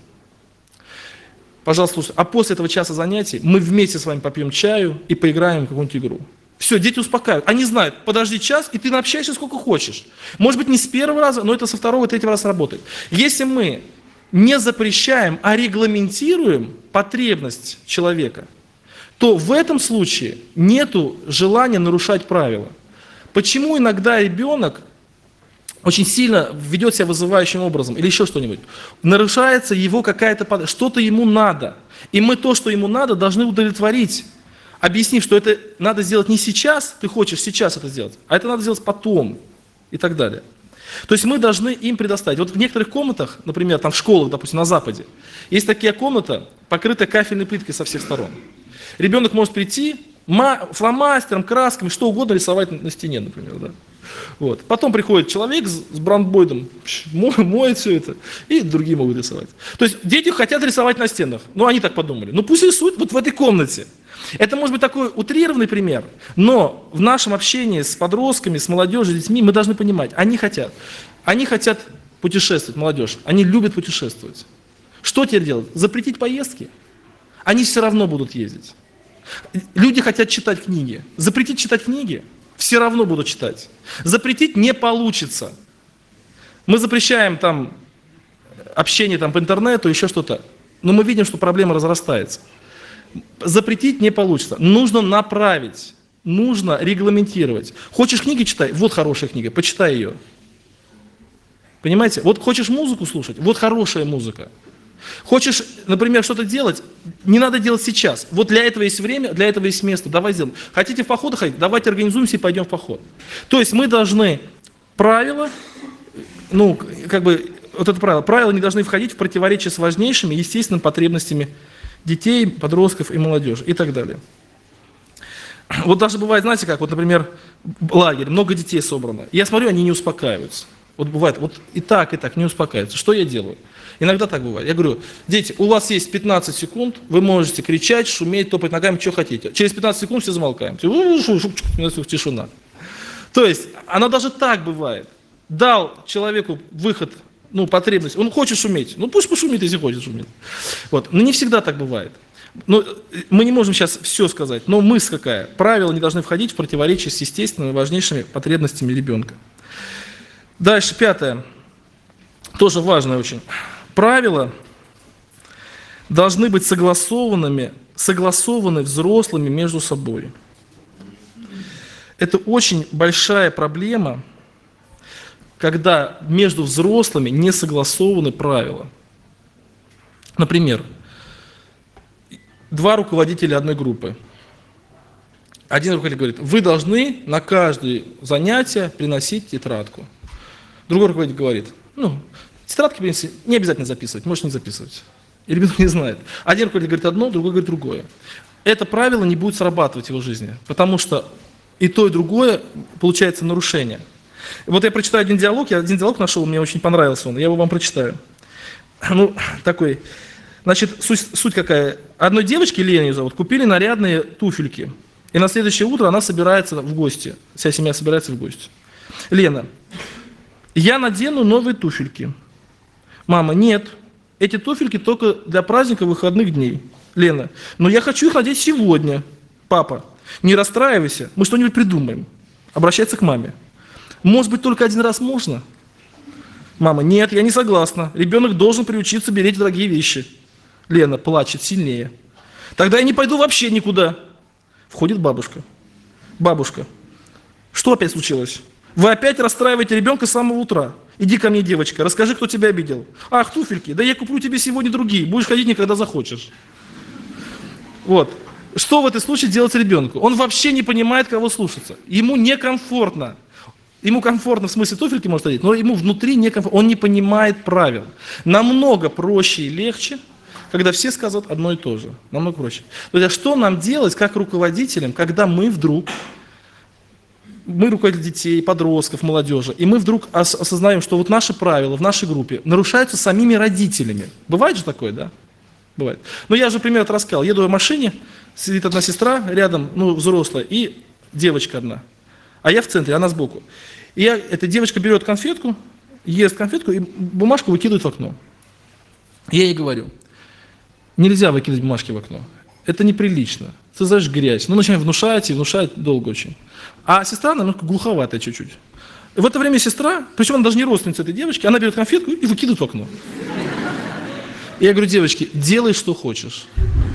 Пожалуйста, слушайте, а после этого часа занятий мы вместе с вами попьем чаю и поиграем в какую-нибудь игру. Все, дети успокаивают. Они знают, подожди час, и ты общаешься сколько хочешь. Может быть, не с первого раза, но это со второго, третьего раза работает. Если мы не запрещаем, а регламентируем потребность человека, то в этом случае нету желания нарушать правила. Почему иногда ребенок очень сильно ведет себя вызывающим образом или еще что-нибудь? Нарушается его какая-то, что-то ему надо. И мы то, что ему надо, должны удовлетворить, объяснив, что это надо сделать не сейчас, ты хочешь сейчас это сделать, а это надо сделать потом и так далее. То есть мы должны им предоставить. Вот в некоторых комнатах, например, там в школах, допустим, на Западе, есть такая комната, покрытая кафельной плиткой со всех сторон. Ребенок может прийти, фломастером, красками, что угодно рисовать на стене, например. Да? Вот. Потом приходит человек с брандбойдом, моет все это, и другие могут рисовать. То есть дети хотят рисовать на стенах. Ну, они так подумали. Ну, пусть рисуют вот в этой комнате. Это может быть такой утрированный пример, но в нашем общении с подростками, с молодежью, с детьми мы должны понимать, они хотят путешествовать, молодежь, они любят путешествовать. Что теперь делать? Запретить поездки? Они все равно будут ездить. Люди хотят читать книги. Запретить читать книги? Все равно будут читать. Запретить не получится. Мы запрещаем там общение там, по интернету, еще что-то. Но мы видим, что проблема разрастается. Запретить не получится. Нужно направить. Нужно регламентировать. Хочешь книги читать? Вот хорошая книга, почитай ее. Понимаете? Вот хочешь музыку слушать? Вот хорошая музыка. Хочешь, например, что-то делать, не надо делать сейчас. Вот для этого есть время, для этого есть место, давай сделаем. Хотите в поход ходить? Давайте организуемся и пойдем в поход. То есть мы должны правила, вот это правила не должны входить в противоречие с важнейшими естественными потребностями детей, подростков и молодежи и так далее. Вот даже бывает, знаете как, вот, например, лагерь, много детей собрано. Я смотрю, они не успокаиваются. Вот бывает, вот и так не успокаиваются. Что я делаю? Иногда так бывает. Я говорю, дети, у вас есть 15 секунд, вы можете кричать, шуметь, топать ногами, что хотите. Через 15 секунд все замолкаем. Тишина. То есть, она даже так бывает. Дал человеку выход, потребность. Он хочет шуметь. Пусть пошумит, если хочет шуметь. Вот. Но не всегда так бывает. Мы не можем сейчас все сказать, но мысль какая? Правила не должны входить в противоречие с естественными важнейшими потребностями ребенка. Дальше, 5. Тоже важно очень. Правила должны быть согласованы взрослыми между собой. Это очень большая проблема, когда между взрослыми не согласованы правила. Например, 2 руководителя одной группы. Один руководитель говорит, вы должны на каждое занятие приносить тетрадку. Другой руководитель говорит, тетрадки принеси, не обязательно записывать, можешь не записывать. И ребенок не знает. Один руководитель говорит одно, другой говорит другое. Это правило не будет срабатывать в его жизни, потому что и то, и другое получается нарушение. Вот я прочитаю один диалог нашел, мне очень понравился он, я его вам прочитаю. Такой, значит, суть какая. Одной девочке, Лене ее зовут, купили нарядные туфельки. И на следующее утро она собирается в гости. Вся семья собирается в гости. Лена, я надену новые туфельки. Мама, нет, эти туфельки только для праздника выходных дней. Лена, но я хочу их надеть сегодня. Папа, не расстраивайся, мы что-нибудь придумаем. Обращается к маме. Может быть, только один раз можно? Мама, нет, я не согласна. Ребенок должен приучиться беречь дорогие вещи. Лена плачет сильнее. Тогда я не пойду вообще никуда. Входит бабушка. Бабушка, что опять случилось? Вы опять расстраиваете ребенка с самого утра. Иди ко мне, девочка, расскажи, кто тебя обидел. Ах, туфельки, да я куплю тебе сегодня другие. Будешь ходить никогда захочешь. Вот. Что в этом случае делать ребенку? Он вообще не понимает, кого слушаться. Ему некомфортно. Ему комфортно в смысле туфельки может одеть, но ему внутри некомфортно. Он не понимает правил. Намного проще и легче, когда все сказывают одно и то же. Намного проще. Друзья, что нам делать как руководителям, когда мы руководители детей, подростков, молодежи, и мы вдруг осознаем, что вот наши правила в нашей группе нарушаются самими родителями. Бывает же такое, да? Бывает. Но я же пример рассказал. Еду в машине, сидит одна сестра рядом, взрослая, и девочка одна. А я в центре, она сбоку. И эта девочка берет конфетку, ест конфетку и бумажку выкидывает в окно. Я ей говорю, нельзя выкидывать бумажки в окно. Это неприлично. Ты знаешь, грязь. Начинаем внушать, и внушать долго очень. А сестра немножко глуховатая чуть-чуть. И в это время сестра, причем она даже не родственница этой девочки, она берет конфетку и выкидывает в окно. И я говорю, девочки, делай, что хочешь.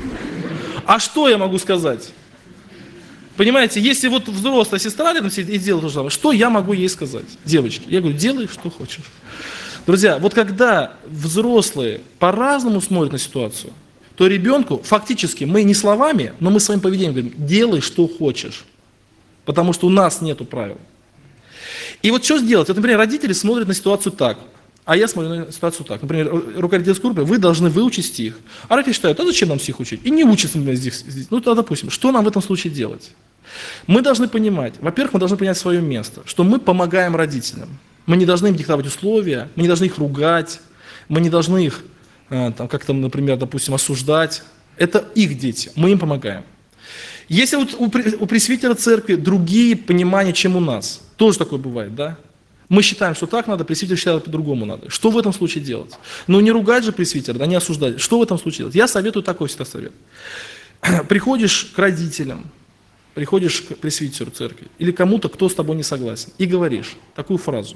А что я могу сказать? Понимаете, если вот взрослая сестра рядом сидит и делает то же самое, что я могу ей сказать? Девочки, я говорю, делай, что хочешь. Друзья, вот когда взрослые по-разному смотрят на ситуацию, то ребенку фактически мы не словами, но мы своим поведением говорим, делай, что хочешь. Потому что у нас нету правил. И вот что сделать? Вот, например, родители смотрят на ситуацию так, а я смотрю на ситуацию так. Например, руководитель группы, вы должны выучить стих. А родители считают, а зачем нам стих учить? И не учатся, например, здесь. Тогда, допустим, что нам в этом случае делать? Мы должны понимать, во-первых, мы должны понять свое место, что мы помогаем родителям. Мы не должны им диктовать условия, мы не должны их ругать, мы не должны их, как-то, например, допустим, осуждать. Это их дети, мы им помогаем. Если вот у пресвитера церкви другие понимания, чем у нас, тоже такое бывает, да? Мы считаем, что так надо, пресвитер считает, по-другому надо. Что в этом случае делать? Ну не ругать же пресвитера, да, не осуждать. Что в этом случае делать? Я советую такой всегда совет. Приходишь к родителям, приходишь к пресвитеру церкви или кому-то, кто с тобой не согласен, и говоришь такую фразу.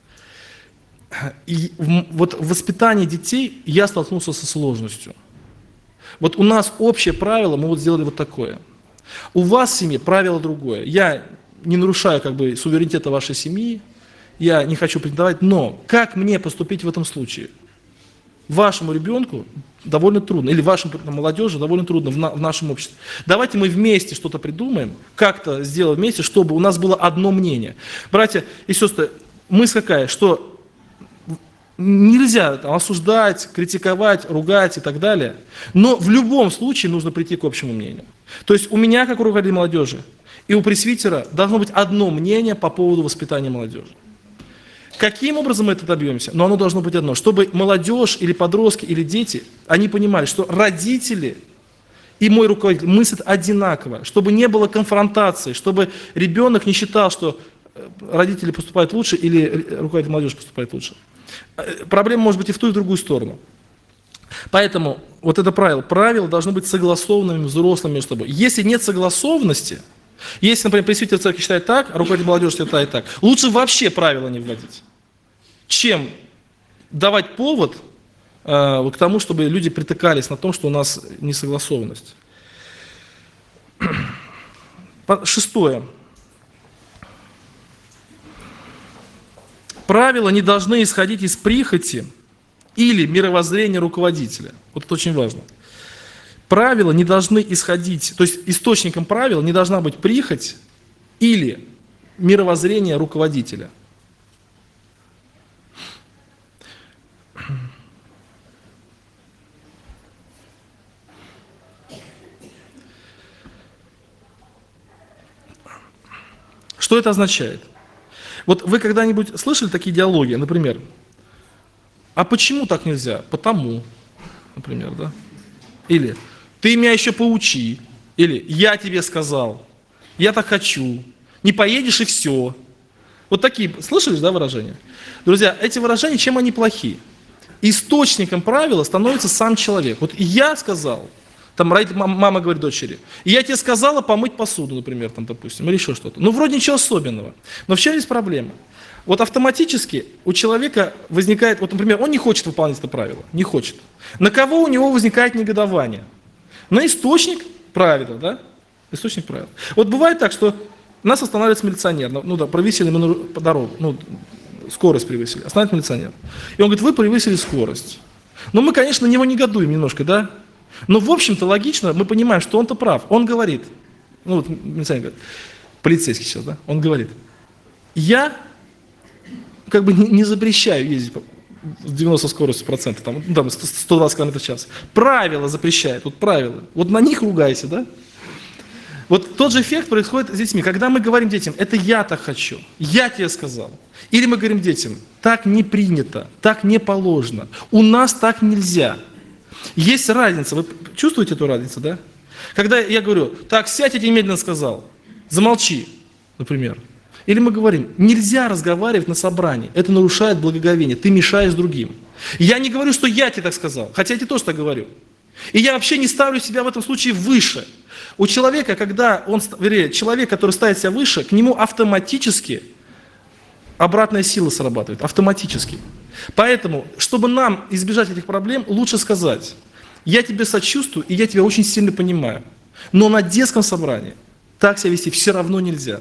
И вот в воспитании детей я столкнулся со сложностью. Вот у нас общее правило, мы вот сделали вот такое. У вас в семье правило другое. Я не нарушаю суверенитета вашей семьи, я не хочу претендовать, но как мне поступить в этом случае? Вашему ребенку довольно трудно, или вашей молодежи довольно трудно в нашем обществе. Давайте мы вместе что-то придумаем, как-то сделаем вместе, чтобы у нас было одно мнение. Братья и сестры, мысль какая, что нельзя осуждать, критиковать, ругать и так далее, но в любом случае нужно прийти к общему мнению. То есть у меня, как у руководителя молодежи, и у пресвитера должно быть одно мнение по поводу воспитания молодежи. Каким образом мы это добьемся? Но оно должно быть одно, чтобы молодежь или подростки или дети, они понимали, что родители и мой руководитель мыслят одинаково, чтобы не было конфронтации, чтобы ребенок не считал, что родители поступают лучше или руководитель молодежи поступает лучше. Проблема может быть и в ту, и в другую сторону. Поэтому вот это правила должны быть согласованными взрослыми между собой. Если нет согласованности, если, например, пресвитер церкви считает так, а руководитель молодежи считает так, лучше вообще правила не вводить, чем давать повод к тому, чтобы люди притыкались на том, что у нас несогласованность. Шестое. Правила не должны исходить из прихоти или мировоззрения руководителя. Вот это очень важно. Правила не должны исходить, то есть источником правил не должна быть прихоть или мировоззрение руководителя. Что это означает? Вот вы когда-нибудь слышали такие диалоги, например, а почему так нельзя? Потому, например, да? Или ты меня еще поучи, или я тебе сказал, я так хочу, не поедешь и все. Вот такие, слышали, да, выражения? Друзья, эти выражения, чем они плохи? Источником правила становится сам человек. Вот я сказал, Там мама говорит дочери, я тебе сказала помыть посуду, например, там, допустим, или еще что-то. Ну, вроде ничего особенного. Но в чем есть проблема? Вот автоматически у человека возникает, вот, например, он не хочет выполнять это правило, не хочет. На кого у него возникает негодование? На источник правила, да? Источник правил. Вот бывает так, что нас останавливает милиционер, ну да, превысили мы по дорогу, ну, скорость превысили, останавливает милиционер. И он говорит, вы превысили скорость. Ну, мы, конечно, на него негодуем немножко, да? Но, в общем-то, логично, мы понимаем, что он-то прав. Он говорит, ну, вот милиционер говорит, полицейский сейчас, да? Он говорит, я как бы не запрещаю ездить с 90 скоростью процента, там 120 км в час. Правила запрещают, вот правила. Вот на них ругайся, да? Вот тот же эффект происходит с детьми. Когда мы говорим детям, это я так хочу, я тебе сказал. Или мы говорим детям, так не принято, так не положено, у нас так нельзя. Есть разница, вы чувствуете эту разницу, да? Когда я говорю, так, сядь, я тебе немедленно сказал, замолчи, например. Или мы говорим, нельзя разговаривать на собрании, это нарушает благоговение, ты мешаешь другим. Я не говорю, что я тебе так сказал, хотя я тебе тоже так говорю. И я вообще не ставлю себя в этом случае выше. У человека, человек, который ставит себя выше, к нему автоматически обратная сила срабатывает, автоматически. Поэтому, чтобы нам избежать этих проблем, лучше сказать, я тебе сочувствую, и я тебя очень сильно понимаю. Но на детском собрании так себя вести все равно нельзя.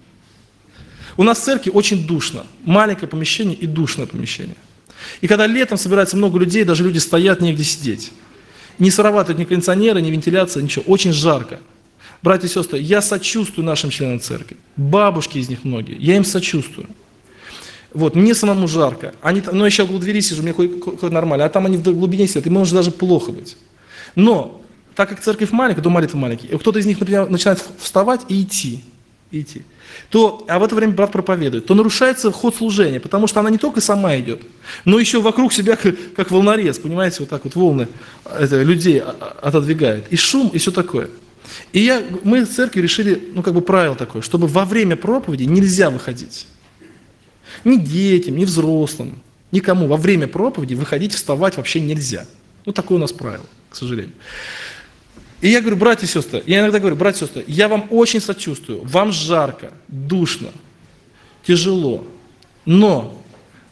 У нас в церкви очень душно. Маленькое помещение и душное помещение. И когда летом собирается много людей, даже люди стоят, негде сидеть. Не срабатывают ни кондиционеры, ни вентиляция, ничего. Очень жарко. Братья и сестры, я сочувствую нашим членам церкви. Бабушки из них многие. Я им сочувствую. Вот, мне самому жарко. Я сейчас около двери сижу, мне хоть нормально, а там они в глубине сидят, и может даже плохо быть. Но, так как церковь маленькая, дом молитвы маленький, и кто-то из них, например, начинает вставать и идти, а в это время брат проповедует, то нарушается ход служения, потому что она не только сама идет, но еще вокруг себя, как волнорез, понимаете, вот так вот волны людей отодвигает. И шум, и все такое. И мы в церкви решили, правило такое, чтобы во время проповеди нельзя выходить. Ни детям, ни взрослым, никому во время проповеди выходить, вставать вообще нельзя. Вот такое у нас правило, к сожалению. И я говорю, братья и сестры, я иногда говорю, братья и сестры, я вам очень сочувствую, вам жарко, душно, тяжело, но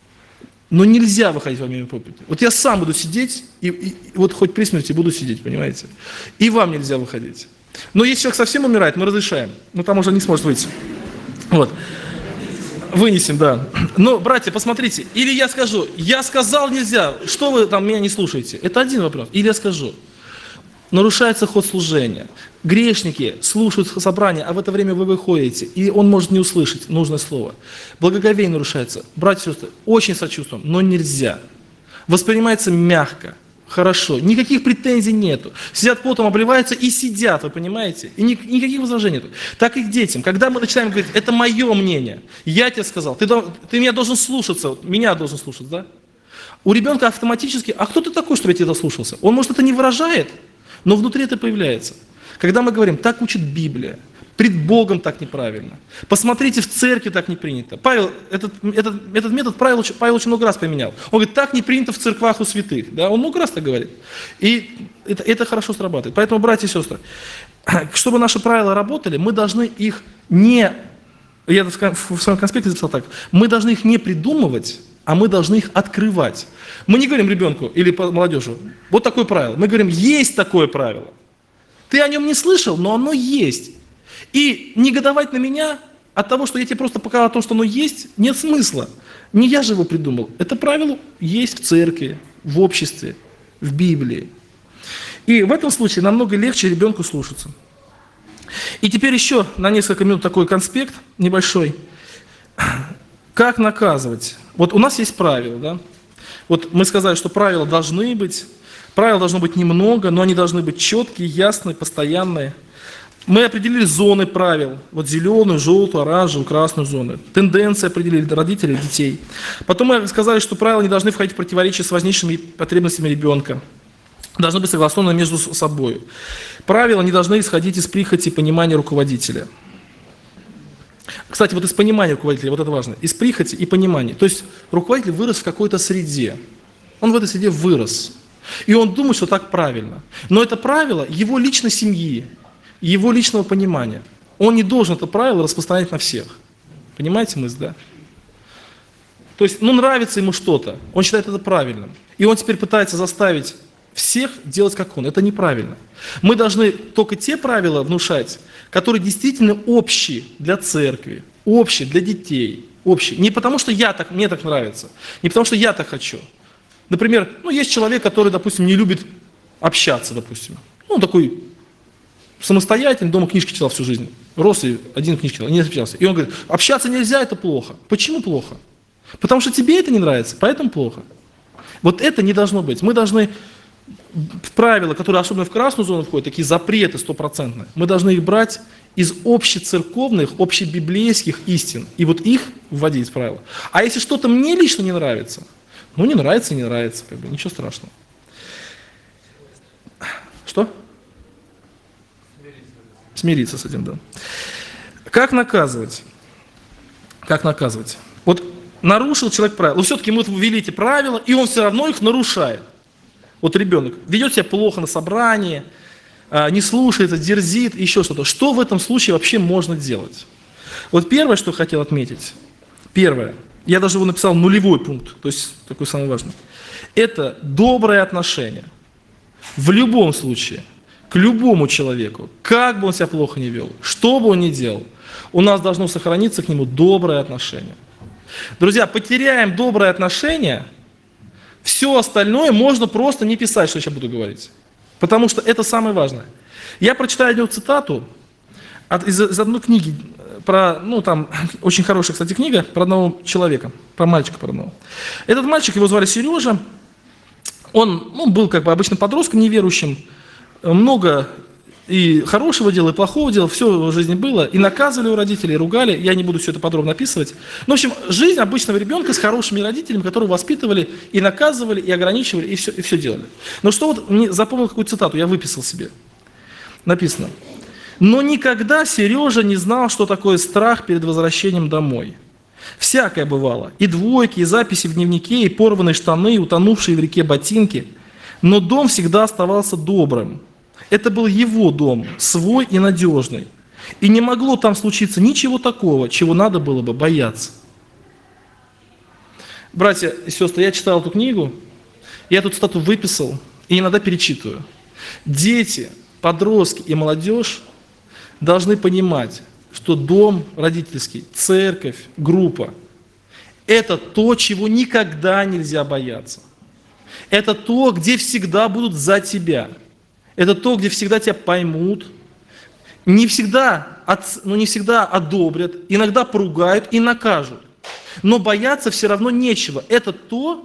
нельзя выходить во время проповеди. Вот я сам буду сидеть, и вот хоть при смерти буду сидеть, понимаете? И вам нельзя выходить. Но если человек совсем умирает, мы разрешаем, там уже не сможет выйти. Вот. Вынесем, да. Но, братья, посмотрите, или я скажу, я сказал нельзя, что вы там меня не слушаете? Это один вопрос. Или я скажу, нарушается ход служения. Грешники слушают собрание, а в это время вы выходите, и он может не услышать нужное слово. Благоговение нарушается. Братья и сестры, очень сочувствуем, но нельзя. Воспринимается мягко, хорошо, никаких претензий нету. Сидят потом, обливаются и сидят, вы понимаете? И никаких возражений нету. Так и к детям. Когда мы начинаем говорить, это мое мнение, я тебе сказал, ты меня должен слушаться, меня должен слушаться, да? У ребенка автоматически, а кто ты такой, чтобы я тебя дослушался? Он, может, это не выражает, но внутри это появляется. Когда мы говорим, так учит Библия, пред Богом так неправильно. Посмотрите, в церкви так не принято. Павел, этот метод Павел очень много раз применял. Он говорит, так не принято в церквах у святых. Да? Он много раз так говорит. И это хорошо срабатывает. Поэтому, братья и сестры, чтобы наши правила работали, мы должны их я в своем конспекте записал так, мы должны их не придумывать, а мы должны их открывать. Мы не говорим ребенку или молодежи, вот такое правило. Мы говорим, есть такое правило. Ты о нем не слышал, но оно есть. И негодовать на меня от того, что я тебе просто показал о том, что оно есть, нет смысла. Не я же его придумал. Это правило есть в церкви, в обществе, в Библии. И в этом случае намного легче ребенку слушаться. И теперь еще на несколько минут такой конспект небольшой. Как наказывать? Вот у нас есть правила, да? Вот мы сказали, что правила должны быть. Правил должно быть немного, но они должны быть четкие, ясные, постоянные. Мы определили зоны правил. Вот зеленую, желтую, оранжевую, красную зоны. Тенденции определили родителей, детей. Потом мы сказали, что правила не должны входить в противоречие с важнейшими потребностями ребенка. Должны быть согласованы между собой. Правила не должны исходить из прихоти понимания руководителя. Кстати, вот из понимания руководителя, вот это важно. Из прихоти и понимания. То есть руководитель вырос в какой-то среде. Он в этой среде вырос. И он думает, что так правильно. Но это правило его личной семьи, его личного понимания. Он не должен это правило распространять на всех. Понимаете мысль, да? То есть, нравится ему что-то, он считает это правильным. И он теперь пытается заставить всех делать как он. Это неправильно. Мы должны только те правила внушать, которые действительно общие для церкви, общие для детей, общие. Не потому, что мне так нравится, не потому, что я так хочу. Например, есть человек, который, допустим, не любит общаться, допустим. Он такой самостоятельный, дома книжки читал всю жизнь. Рос и один книжки читал, не общался. И он говорит, общаться нельзя, это плохо. Почему плохо? Потому что тебе это не нравится, поэтому плохо. Вот это не должно быть. Мы должны правила, которые особенно в красную зону входят, такие запреты стопроцентные, мы должны их брать из общецерковных, общебиблейских истин, и вот их вводить в правила. А если что-то мне лично не нравится, не нравится, ничего страшного. Что? Смириться с этим, да. Как наказывать? Вот нарушил человек правила, но все-таки мы ввели эти правила, и он все равно их нарушает. Вот ребенок ведет себя плохо на собрании, не слушается, дерзит, еще что-то. Что в этом случае вообще можно делать? Вот первое, что хотел отметить, я даже его написал нулевой пункт, то есть такой самый важный, это доброе отношение. В любом случае, к любому человеку, как бы он себя плохо не вел, что бы он ни делал, у нас должно сохраниться к нему доброе отношение. Друзья, потеряем доброе отношение, все остальное можно просто не писать, что я сейчас буду говорить. Потому что это самое важное. Я прочитаю одну цитату из одной книги, там очень хорошая, кстати, книга про одного человека, про мальчика про одного. Этот мальчик, его звали Сережа, он был как бы обычным подростком неверующим, много и хорошего дела, и плохого дела, все в жизни было, и наказывали его родители, и ругали, я не буду все это подробно описывать. В общем, жизнь обычного ребенка с хорошими родителями, которые воспитывали, и наказывали, и ограничивали, и все делали. Но что мне запомнил какую-то цитату, я выписал себе. Написано: «Но никогда Сережа не знал, что такое страх перед возвращением домой. Всякое бывало, и двойки, и записи в дневнике, и порванные штаны, и утонувшие в реке ботинки, но дом всегда оставался добрым. Это был его дом, свой и надежный. И не могло там случиться ничего такого, чего надо было бы бояться». Братья и сестры, я читал эту книгу, я эту цитату выписал и иногда перечитываю. Дети, подростки и молодежь должны понимать, что дом родительский, церковь, группа – это то, чего никогда нельзя бояться. Это то, где всегда будут за тебя. Это то, где всегда тебя поймут, не всегда одобрят, иногда поругают и накажут. Но бояться все равно нечего. Это то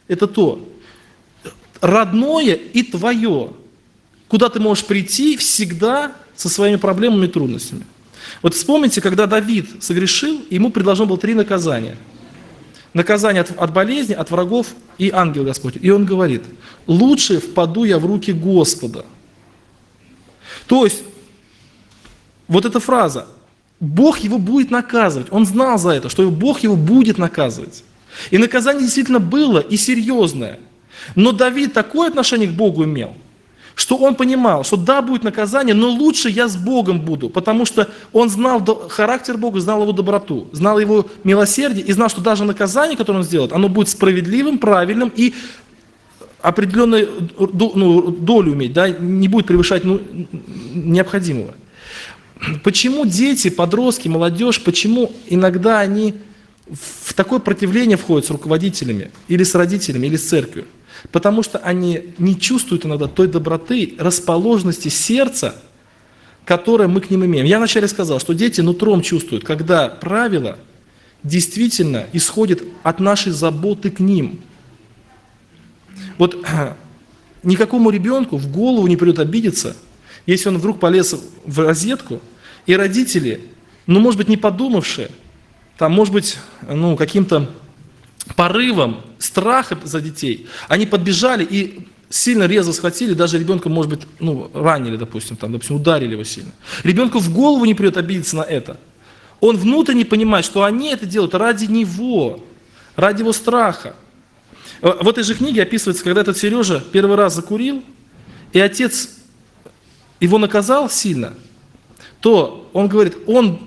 родное и твое, куда ты можешь прийти всегда со своими проблемами и трудностями. Вот вспомните, когда Давид согрешил, ему предложено было 3 наказания. Наказание от болезни, от врагов и ангел Господь. И он говорит: лучше впаду я в руки Господа. То есть, вот эта фраза, Бог его будет наказывать. Он знал за это, что Бог его будет наказывать. И наказание действительно было и серьезное. Но Давид такое отношение к Богу имел, что он понимал, что да, будет наказание, но лучше я с Богом буду, потому что он знал характер Бога, знал его доброту, знал его милосердие и знал, что даже наказание, которое он сделает, оно будет справедливым, правильным и определенную долю иметь, да, не будет превышать необходимого. Почему дети, подростки, молодежь, почему иногда они в такое противление входят с руководителями, или с родителями, или с церковью? Потому что они не чувствуют иногда той доброты, расположенности сердца, которое мы к ним имеем. Я вначале сказал, что дети нутром чувствуют, когда правила действительно исходят от нашей заботы к ним. Вот никакому ребенку в голову не придет обидеться, если он вдруг полез в розетку, и родители, может быть, не подумавшие, может быть, каким-то порывом, страха за детей, они подбежали и сильно резко схватили, даже ребенка, может быть, ранили, допустим, ударили его сильно. Ребенку в голову не придет обидеться на это. Он внутренне понимает, что они это делают ради него, ради его страха. В этой же книге описывается, когда этот Сережа первый раз закурил, и отец его наказал сильно, то он говорит, он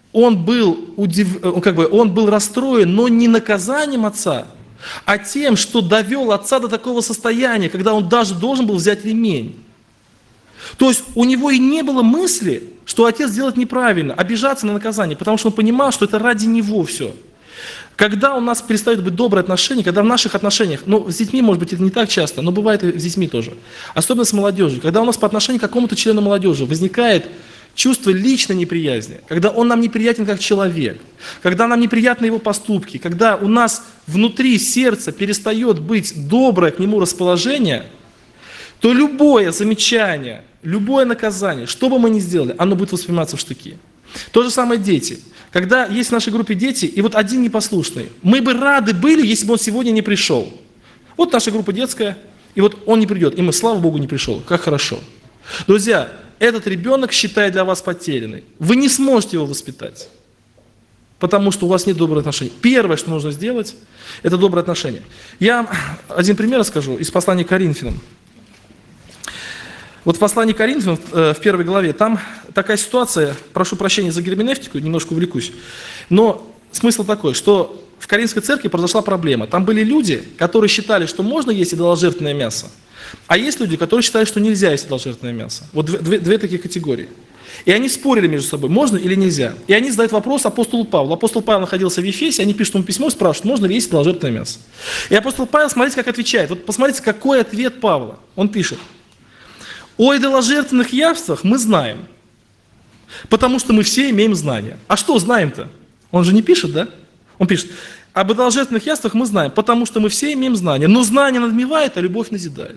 был расстроен, но не наказанием отца, а тем, что довел отца до такого состояния, когда он даже должен был взять ремень. То есть у него и не было мысли, что отец делает неправильно, обижаться на наказание, потому что он понимал, что это ради него все. Когда у нас перестают быть добрые отношения, когда в наших отношениях, с детьми, может быть, это не так часто, но бывает и с детьми тоже, особенно с молодежью, когда у нас по отношению к какому-то члену молодежи возникает чувство личной неприязни, когда он нам неприятен как человек, когда нам неприятны его поступки, когда у нас внутри сердца перестает быть доброе к нему расположение, то любое замечание, любое наказание, что бы мы ни сделали, оно будет восприниматься в штыки. То же самое дети. Когда есть в нашей группе дети, и вот один непослушный, мы бы рады были, если бы он сегодня не пришел. Вот наша группа детская, и вот он не придет, и мы, слава Богу, не пришел. Как хорошо. Друзья, этот ребенок считает для вас потерянный. Вы не сможете его воспитать, потому что у вас нет добрых отношений. Первое, что нужно сделать, это добрые отношения. Я один пример расскажу из послания к Коринфянам. Вот в послании к Коринфянам, в 1 главе, там такая ситуация, прошу прощения за герменевтику, немножко увлекусь, но смысл такой, что в Коринфской церкви произошла проблема. Там были люди, которые считали, что можно есть идоложертвенное мясо, а есть люди, которые считали, что нельзя есть идоложертвенное мясо. Вот две такие категории. И они спорили между собой, можно или нельзя. И они задают вопрос апостолу Павлу. Апостол Павел находился в Ефесе, они пишут ему письмо, спрашивают, можно ли есть идоложертвенное мясо. И апостол Павел, смотрите, как отвечает. Вот посмотрите, какой ответ Павла. Он пишет: о идоложертвенных явствах мы знаем, потому что мы все имеем знания. А что знаем-то? Он же не пишет, да? Он пишет: об идоложертвенных явствах мы знаем, потому что мы все имеем знания. Но знание надмевает, а любовь назидает.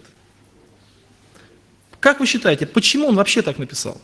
Как вы считаете, почему он вообще так написал?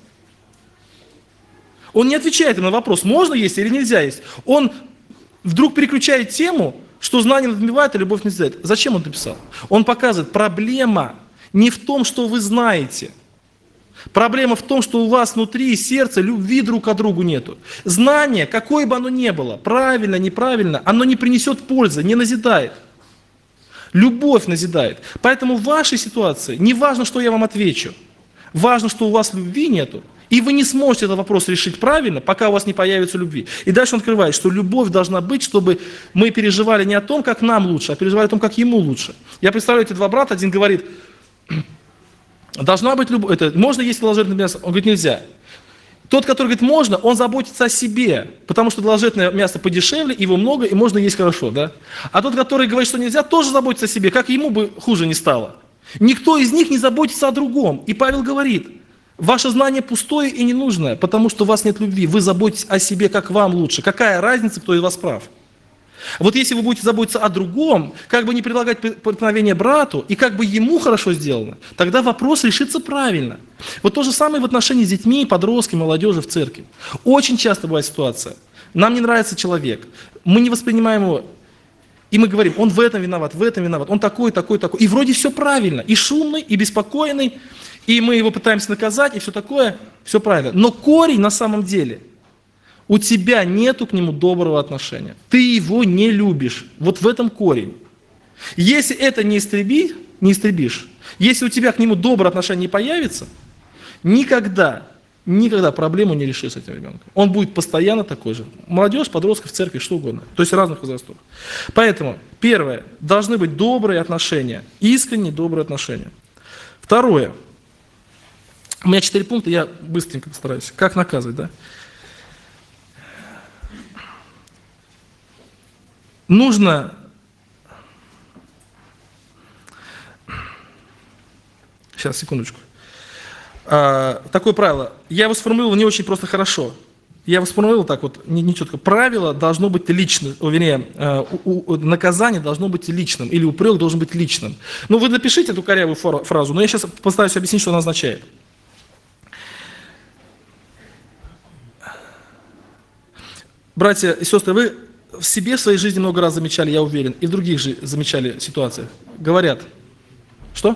Он не отвечает им на вопрос, можно есть или нельзя есть. Он вдруг переключает тему, что знание надмевает, а любовь назидает. Зачем он написал? Он показывает, проблема не в том, что вы знаете. Проблема в том, что у вас внутри сердца любви друг к другу нету. Знание, какое бы оно ни было, правильно, неправильно, оно не принесет пользы, не назидает. Любовь назидает. Поэтому в вашей ситуации не важно, что я вам отвечу. Важно, что у вас любви нету. И вы не сможете этот вопрос решить правильно, пока у вас не появится любви. И дальше он открывает, что любовь должна быть, чтобы мы переживали не о том, как нам лучше, а переживали о том, как ему лучше. Я представляю, эти два брата, один говорит, должна быть любовь, можно есть идоложертвенное мясо? Он говорит, нельзя. Тот, который говорит, можно, он заботится о себе, потому что идоложертвенное мясо подешевле, его много, и можно есть хорошо, да? А тот, который говорит, что нельзя, тоже заботится о себе, как ему бы хуже не стало. Никто из них не заботится о другом. И Павел говорит, ваше знание пустое и ненужное, потому что у вас нет любви. Вы заботитесь о себе, как вам лучше. Какая разница, кто из вас прав? Вот если вы будете заботиться о другом, как бы не предлагать преткновение брату, и как бы ему хорошо сделано, тогда вопрос решится правильно. Вот то же самое в отношении с детьми, подростками, молодежи в церкви. Очень часто бывает ситуация. Нам не нравится человек, мы не воспринимаем его, и мы говорим, он в этом виноват, он такой, такой, такой. И вроде все правильно, и шумный, и беспокойный, и мы его пытаемся наказать, и все такое, все правильно. Но корень на самом деле, у тебя нету к нему доброго отношения. Ты его не любишь. Вот в этом корень. Если это не истребишь, если у тебя к нему доброе отношение не появится, никогда проблему не решишь с этим ребенком. Он будет постоянно такой же. Молодежь, подростки в церкви, что угодно. То есть разных возрастов. Поэтому, первое, должны быть добрые отношения. Искренние добрые отношения. Второе. У меня 4 пункта, я быстренько постараюсь. Как наказывать, да? Нужно сейчас, секундочку. Такое правило. Я его сформулировал не очень просто хорошо. Я его сформулировал так вот, не четко. Правило должно быть личным, наказание должно быть личным, или упрек должен быть личным. Ну, вы напишите эту корявую фразу, но я сейчас постараюсь объяснить, что она означает. Братья и сестры, вы в себе в своей жизни много раз замечали, я уверен, и в других же замечали ситуациях. Говорят, что?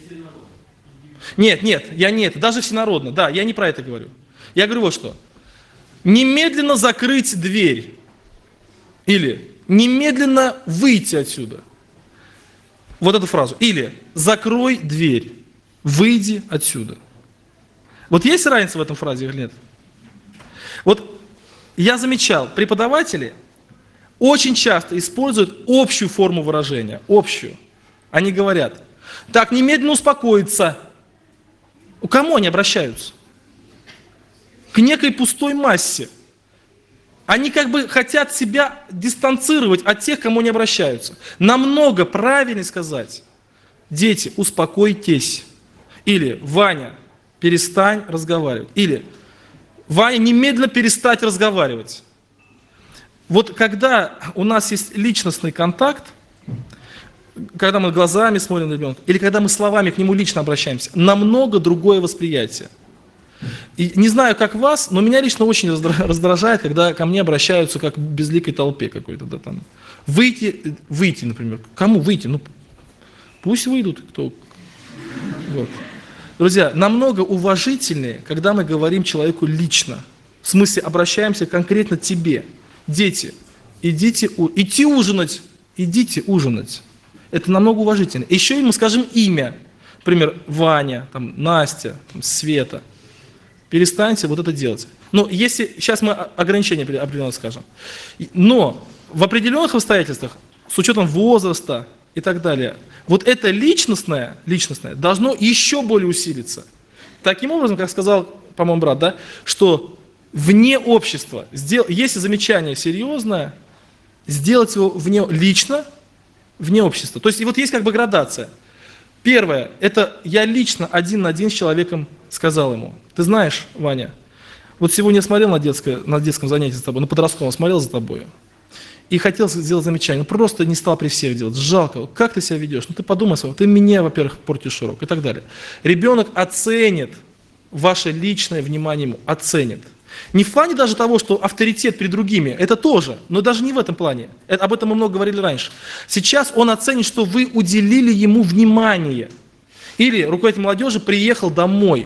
Нет, даже всенародно, да, я не про это говорю. Я говорю вот что. Немедленно закрыть дверь или немедленно выйти отсюда. Вот эту фразу. Или «закрой дверь, выйди отсюда». Вот есть разница в этом фразе или нет? Вот я замечал, преподаватели очень часто используют общую форму выражения, общую. Они говорят: так, немедленно успокоиться. К кому они обращаются? К некой пустой массе. Они как бы хотят себя дистанцировать от тех, к кому они обращаются. Намного правильнее сказать: дети, успокойтесь. Или Ваня, перестань разговаривать. Или Ваня, немедленно перестать разговаривать. Вот когда у нас есть личностный контакт, когда мы глазами смотрим на ребенка, или когда мы словами к нему лично обращаемся, намного другое восприятие. И не знаю, как вас, но меня лично очень раздражает, когда ко мне обращаются как к безликой толпе какой-то. Да, там. Выйти, например. Кому выйти? Ну, пусть выйдут. Кто. Вот. Друзья, намного уважительнее, когда мы говорим человеку лично. В смысле, обращаемся конкретно к тебе. Дети, идите ужинать. Идите ужинать. Это намного уважительнее. Еще ему скажем имя. Например, Ваня, там, Настя, там, Света. Перестаньте вот это делать. Но если, сейчас мы ограничения определенно скажем, но в определенных обстоятельствах, с учетом возраста и так далее, вот это личностное должно еще более усилиться. Таким образом, как сказал, по-моему, брат, да, что вне общества, если замечание серьезное, сделать его лично, вне общества. То есть и вот есть как бы градация. Первое, это я лично один на один с человеком сказал ему: ты знаешь, Ваня, вот сегодня я смотрел на детском занятии с тобой, на подростковом смотрел за тобой, и хотел сделать замечание, но просто не стал при всех делать. Жалко, как ты себя ведешь? Ну ты подумай, ты меня, во-первых, портишь урок и так далее. Ребенок оценит ваше личное внимание ему, оценит. Не в плане даже того, что авторитет перед другими, это тоже, но даже не в этом плане. Об этом мы много говорили раньше. Сейчас он оценит, что вы уделили ему внимание. Или руководитель молодежи приехал домой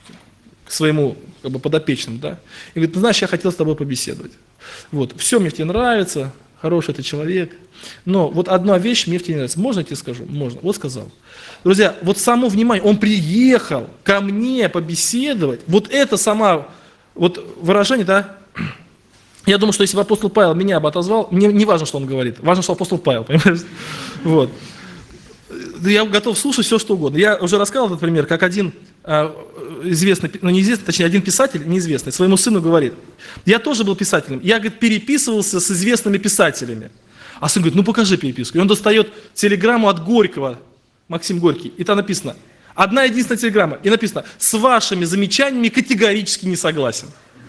к своему как бы подопечному, да, и говорит: ты знаешь, я хотел с тобой побеседовать. Вот, все мне в тебе нравится, хороший ты человек, но вот одна вещь мне в тебе не нравится. Можно я тебе скажу? Можно. Вот сказал. Друзья, вот само внимание, он приехал ко мне побеседовать, вот это сама... Вот выражение, да, я думаю, что если бы апостол Павел меня бы отозвал, мне не важно, что он говорит, важно, что апостол Павел, понимаешь? Вот. Я готов слушать все, что угодно. Я уже рассказал этот пример, как один известный, ну неизвестный, точнее, один писатель, неизвестный, своему сыну говорит: я тоже был писателем, я, говорит, переписывался с известными писателями. А сын говорит: ну покажи переписку. И он достает телеграмму от Горького, Максим Горький, и там написано: одна единственная телеграмма, и написано: с вашими замечаниями категорически не согласен.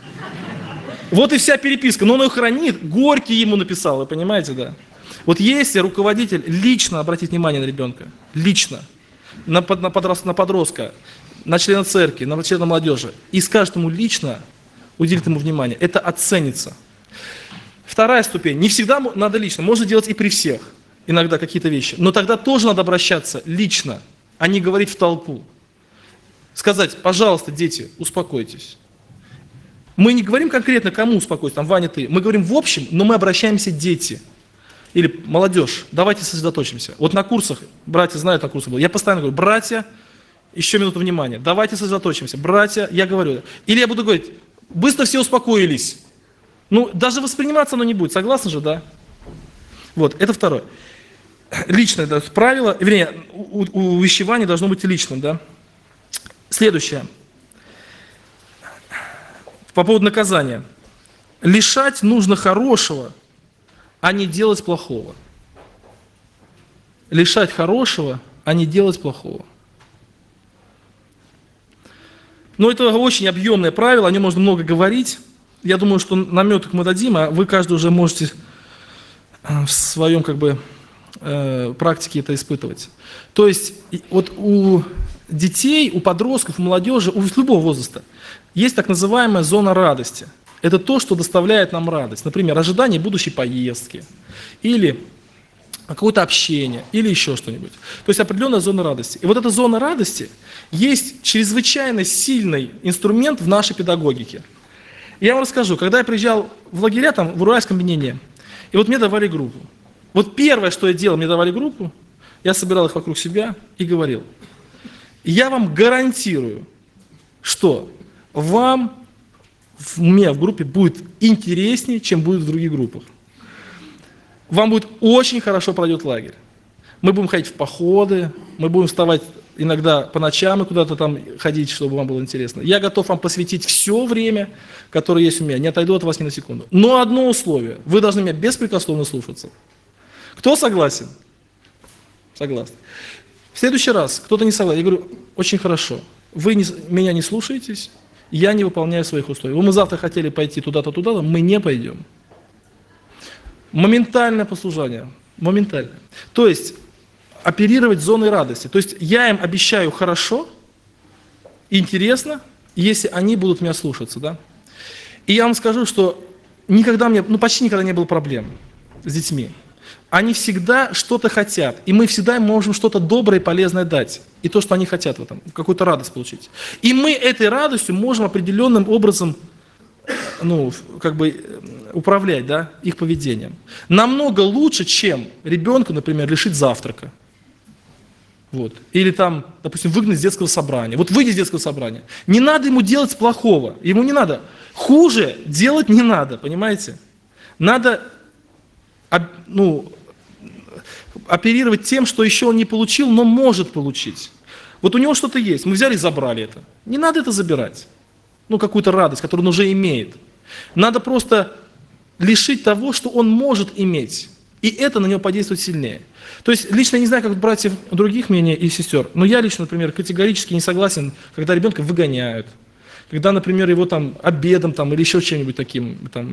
Вот и вся переписка, но он ее хранит, Горький ему написал, вы понимаете, да? Вот если руководитель лично обратит внимание на ребенка, лично, на подростка, на члена церкви, на члена молодежи, и скажет ему лично, уделит ему внимание, это оценится. Вторая ступень, не всегда надо лично, можно делать и при всех, иногда какие-то вещи, но тогда тоже надо обращаться лично, а не говорить в толпу. Сказать: пожалуйста, дети, успокойтесь. Мы не говорим конкретно, кому успокойтесь, там, Ваня, ты. Мы говорим в общем, но мы обращаемся дети. Или молодежь, давайте сосредоточимся. Вот на курсах, братья знают, на курсах было, я постоянно говорю: братья, еще минуту внимания, давайте сосредоточимся. Братья, я говорю. Или я буду говорить: быстро все успокоились. Ну, даже восприниматься оно не будет, согласны же, да? Вот, это второе. Личное, да, правило, вернее, увещевание должно быть личным, да. Следующее. По поводу наказания. Лишать нужно хорошего, а не делать плохого. Лишать хорошего, а не делать плохого. Но это очень объемное правило, о нем можно много говорить. Я думаю, что наметок мы дадим, а вы каждый уже можете в своем как бы практике это испытывать. То есть вот у детей, у подростков, у молодежи, у любого возраста есть так называемая зона радости. Это то, что доставляет нам радость. Например, ожидание будущей поездки, или какое-то общение, или еще что-нибудь. То есть определенная зона радости. И вот эта зона радости есть чрезвычайно сильный инструмент в нашей педагогике. Я вам расскажу, когда я приезжал в лагеря, там, в Уральском объединении, и вот мне давали группу. Вот первое, что я делал, мне давали группу, я собирал их вокруг себя и говорил: я вам гарантирую, что вам у меня в группе будет интереснее, чем будет в других группах. Вам будет очень хорошо пройдет лагерь. Мы будем ходить в походы, мы будем вставать иногда по ночам и куда-то там ходить, чтобы вам было интересно. Я готов вам посвятить все время, которое есть у меня, не отойду от вас ни на секунду. Но одно условие: вы должны меня беспрекословно слушаться. Кто согласен? Согласен. В следующий раз кто-то не согласен. Я говорю: очень хорошо, вы меня не слушаетесь, я не выполняю своих условий. Мы завтра хотели пойти туда-то, туда-то, мы не пойдем. Моментальное послушание. Моментально. То есть оперировать зоной радости. То есть я им обещаю хорошо, интересно, если они будут меня слушаться. Да? И я вам скажу, что почти никогда не было проблем с детьми. Они всегда что-то хотят, и мы всегда можем что-то доброе и полезное дать. И то, что они хотят в этом, какую-то радость получить. И мы этой радостью можем определенным образом управлять, да, их поведением. Намного лучше, чем ребенка, например, лишить завтрака. Вот. Или там, допустим, выгнать с детского собрания. Вот выйди из детского собрания. Не надо ему делать плохого. Ему не надо. Хуже делать не надо, понимаете? Надо оперировать тем, что еще он не получил, но может получить. Вот у него что-то есть. Мы взяли и забрали это. Не надо это забирать. Какую-то радость, которую он уже имеет. Надо просто лишить того, что он может иметь. И это на него подействует сильнее. То есть, лично я не знаю, как братьев других мнений и сестер, но я лично, например, категорически не согласен, когда ребенка выгоняют. Когда, например, его там обедом там, или еще чем-нибудь таким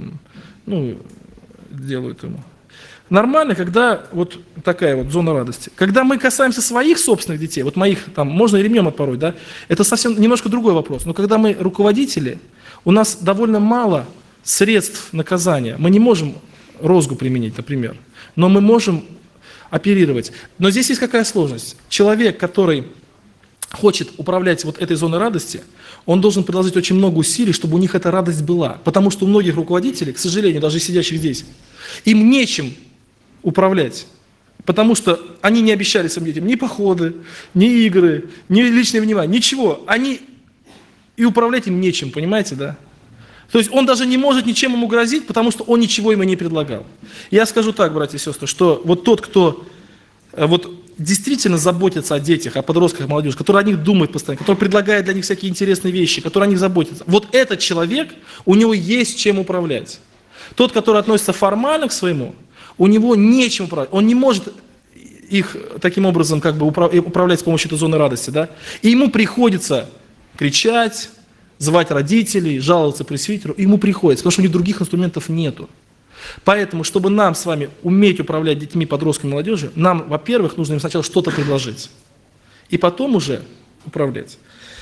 делают ему. Нормально, когда вот такая вот зона радости. Когда мы касаемся своих собственных детей, вот моих, там, можно и ремнем отпороть, да, это совсем немножко другой вопрос. Но когда мы руководители, у нас довольно мало средств наказания. Мы не можем розгу применить, например, но мы можем оперировать. Но здесь есть какая сложность. Человек, который хочет управлять вот этой зоной радости, он должен приложить очень много усилий, чтобы у них эта радость была. Потому что у многих руководителей, к сожалению, даже сидящих здесь, им нечем управлять. Потому что они не обещали своим детям ни походы, ни игры, ни личное внимание, ничего. И управлять им нечем, понимаете, да? То есть он даже не может ничем ему грозить, потому что он ничего ему не предлагал. Я скажу так, братья и сестры, что вот тот, кто действительно заботится о детях, о подростках, о молодежи, который о них думает постоянно, который предлагает для них всякие интересные вещи, который о них заботится, вот этот человек, у него есть чем управлять. Тот, который относится формально к своему, у него нечем управлять, он не может их таким образом управлять с помощью этой зоны радости, да? И ему приходится кричать, звать родителей, жаловаться пресвитеру, ему приходится, потому что у них других инструментов нету. Поэтому, чтобы нам с вами уметь управлять детьми, подростками, молодежью, нам, во-первых, нужно им сначала что-то предложить, и потом уже управлять.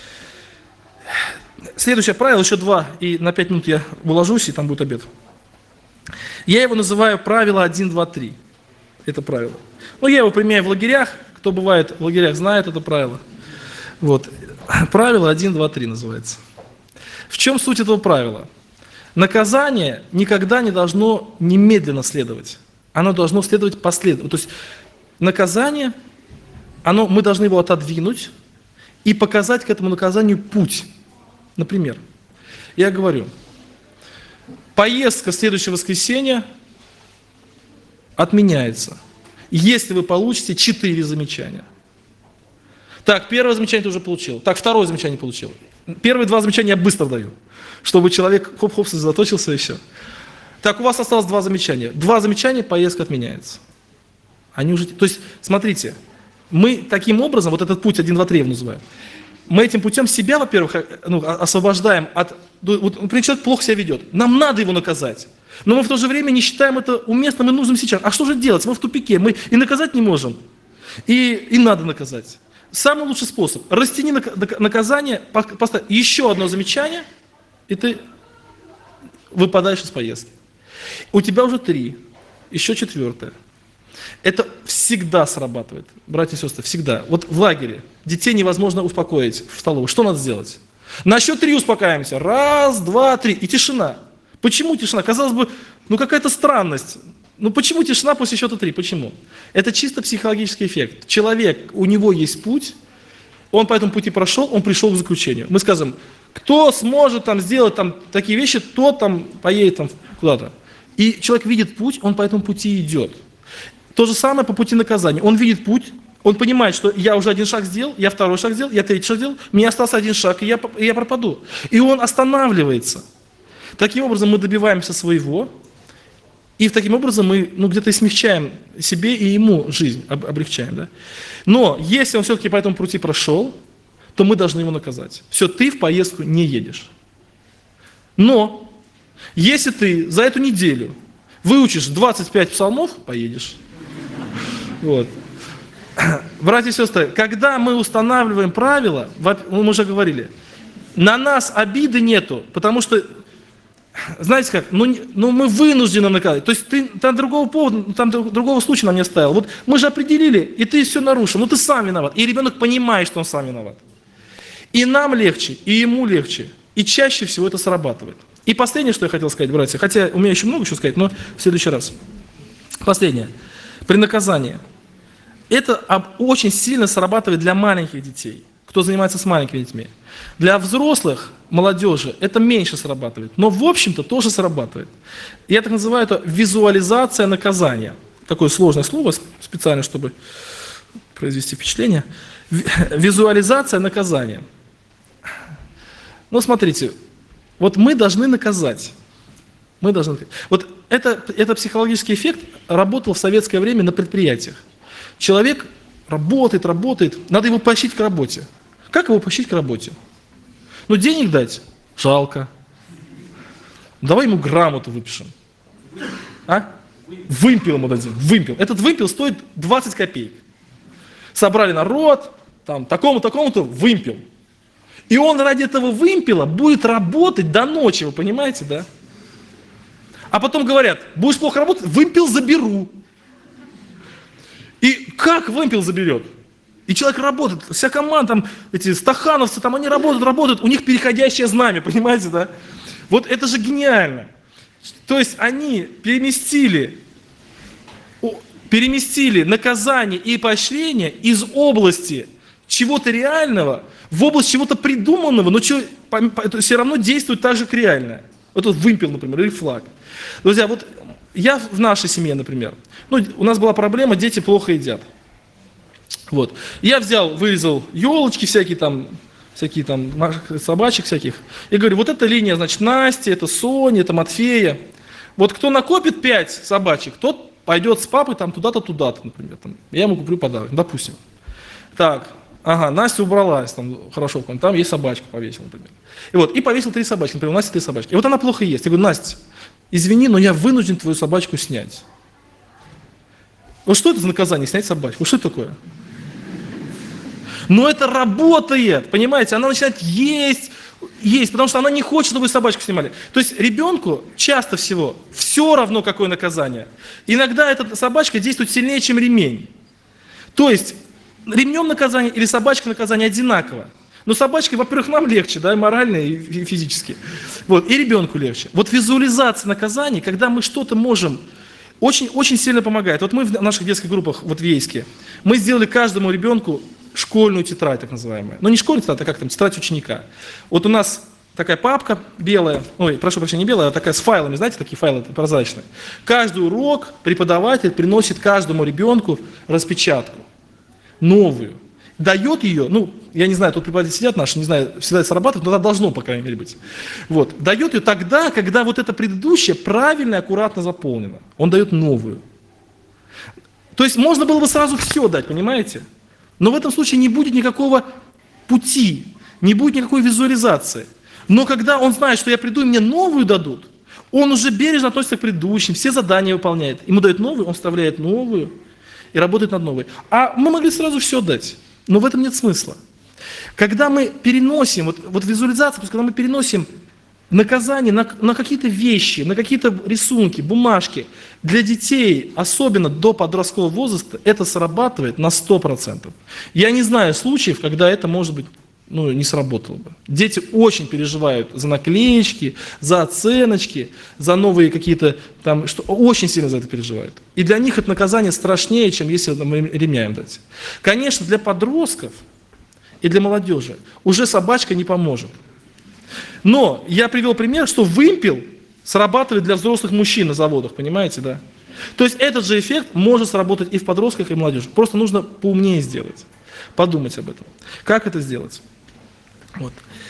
Следующее правило, еще 2, и на 5 минут я уложусь, и там будет обед. Я его называю правило 1, 2, 3. Это правило. Я его применяю в лагерях. Кто бывает в лагерях, знает это правило. Вот. Правило 1, 2, 3 называется. В чем суть этого правила? Наказание никогда не должно немедленно следовать. Оно должно следовать последовательно. То есть наказание, мы должны его отодвинуть и показать к этому наказанию путь. Например, я говорю: поездка в следующее воскресенье отменяется, если вы получите 4 замечания. Так, первое замечание ты уже получил. Так, второе замечание получил. Первые 2 замечания я быстро даю, чтобы человек хоп-хоп сосредоточился и все. Так, у вас осталось 2 замечания. 2 замечания, поездка отменяется. То есть, смотрите, мы таким образом, вот этот путь 1, 2, 3 я называю, мы этим путем себя, во-первых, освобождаем от... например, человек плохо себя ведет. Нам надо его наказать. Но мы в то же время не считаем это уместным и нужным сейчас. А что же делать? Мы в тупике. Мы и наказать не можем, и надо наказать. Самый лучший способ. Растяни наказание, поставь еще одно замечание, и ты выпадаешь из поездки. У тебя уже 3, еще 4. Это всегда срабатывает, братья и сестры, всегда. Вот в лагере детей невозможно успокоить в столовой. Что надо сделать? На счет 3 успокаиваемся. 1, 2, 3. И тишина. Почему тишина? Казалось бы, какая-то странность. Ну почему тишина после счета 3? Почему? Это чисто психологический эффект. Человек, у него есть путь, он по этому пути прошел, он пришел к заключению. Мы скажем, кто сможет там сделать там такие вещи, тот там поедет там куда-то. И человек видит путь, он по этому пути идет. То же самое по пути наказания. Он видит путь, он понимает, что я уже один шаг сделал, я второй шаг сделал, я третий шаг сделал, мне остался один шаг, и я пропаду. И он останавливается. Таким образом мы добиваемся своего, и таким образом мы где-то и смягчаем себе и ему жизнь, облегчаем. Да? Но если он все-таки по этому пути прошел, то мы должны его наказать. Все, ты в поездку не едешь. Но если ты за эту неделю выучишь 25 псалмов, поедешь. Вот. Братья и сестры, когда мы устанавливаем правила, мы уже говорили, на нас обиды нету, потому что, знаете как, мы вынуждены наказать. То есть ты там другого повода, там другого случая нам не оставил. Вот мы же определили, и ты все нарушил, но ты сам виноват. И ребенок понимает, что он сам виноват. И нам легче, и ему легче. И чаще всего это срабатывает. И последнее, что я хотел сказать, братья, хотя у меня еще много чего сказать, но в следующий раз. Последнее. При наказании. Это очень сильно срабатывает для маленьких детей, кто занимается с маленькими детьми. Для взрослых, молодежи, это меньше срабатывает, но в общем-то тоже срабатывает. Я так называю это визуализация наказания. Такое сложное слово, специально, чтобы произвести впечатление. Визуализация наказания. Ну, смотрите, вот мы должны наказать. Вот это психологический эффект работал в советское время на предприятиях. Человек работает, надо его поощрить к работе. Как его поощрить к работе? Ну, денег дать? Жалко. Давай ему грамоту выпишем. А? Вымпел ему дадим. Вымпел. Этот вымпел стоит 20 копеек. Собрали народ, там, такому-то вымпел. И он ради этого вымпела будет работать до ночи, вы понимаете, да? А потом говорят, будешь плохо работать, вымпел заберу. И как вымпел заберет? И человек работает, вся команда, там, эти стахановцы, там они работают, у них переходящее знамя, понимаете, да? Вот это же гениально. То есть они переместили наказание и поощрение из области чего-то реального в область чего-то придуманного, но все равно действует так же, как реально. Вот этот вымпел, например, или флаг. Друзья, вот я в нашей семье, например, у нас была проблема, дети плохо едят. Вот. Я вырезал елочки всякие там собачек всяких, и говорю, вот эта линия, значит, Настя, это Соня, это Матфея. Вот кто накопит 5 собачек, тот пойдет с папой там туда-то, туда-то, например. Там, я ему куплю подарок, допустим. Так, ага, Настя убралась, там хорошо, там есть собачка, повесил, например. И повесил 3 собачки, например, у Насти 3 собачки. И вот она плохо ест. Я говорю, Настя, извини, но я вынужден твою собачку снять. Вот что это за наказание, снять собачку? Вот что это такое? Но это работает, понимаете? Она начинает есть, потому что она не хочет, чтобы вы собачку снимали. То есть ребенку часто всего все равно, какое наказание. Иногда эта собачка действует сильнее, чем ремень. То есть ремнем наказание или собачкой наказание одинаково. Но собачке, во-первых, нам легче, да, и морально, и физически. Вот, и ребенку легче. Вот визуализация наказаний, когда мы что-то можем, очень, очень сильно помогает. Вот мы в наших детских группах, вот в Ейске, мы сделали каждому ребенку школьную тетрадь, так называемая. Но не школьную тетрадь, а как там, тетрадь ученика. Вот у нас такая папка белая, прошу прощения, не белая, а такая с файлами, знаете, такие файлы прозрачные. Каждый урок преподаватель приносит каждому ребенку распечатку, новую. Дает ее, я не знаю, тут преподаватели сидят наши, не знаю, всегда это срабатывает, но это должно, по крайней мере, быть. Вот. Дает ее тогда, когда вот это предыдущее правильно и аккуратно заполнено. Он дает новую. То есть можно было бы сразу все дать, понимаете? Но в этом случае не будет никакого пути, не будет никакой визуализации. Но когда он знает, что я приду и мне новую дадут, он уже бережно относится к предыдущим, все задания выполняет. Ему дают новую, он вставляет новую и работает над новой. А мы могли сразу все дать, но в этом нет смысла. Когда мы переносим, вот визуализация, когда мы переносим наказание на какие-то вещи, на какие-то рисунки, бумажки, для детей, особенно до подросткового возраста, это срабатывает на 100%. Я не знаю случаев, когда это может быть не сработало бы. Дети очень переживают за наклеечки, за оценочки, за новые какие-то там, что очень сильно за это переживают. И для них это наказание страшнее, чем если ремня им дать. Конечно, для подростков и для молодежи уже собачка не поможет. Но я привел пример, что вымпел срабатывает для взрослых мужчин на заводах, понимаете, да? То есть этот же эффект может сработать и в подростках, и в молодежи. Просто нужно поумнее сделать, подумать об этом. Как это сделать? Вот.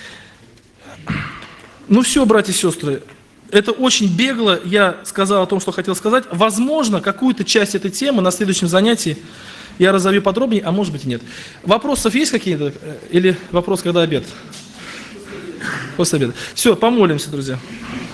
Ну все, братья и сестры, это очень бегло, я сказал о том, что хотел сказать. Возможно, какую-то часть этой темы на следующем занятии я разовью подробнее, а может быть и нет. Вопросов есть какие-то? Или вопрос, когда обед? После обеда. Все, помолимся, друзья.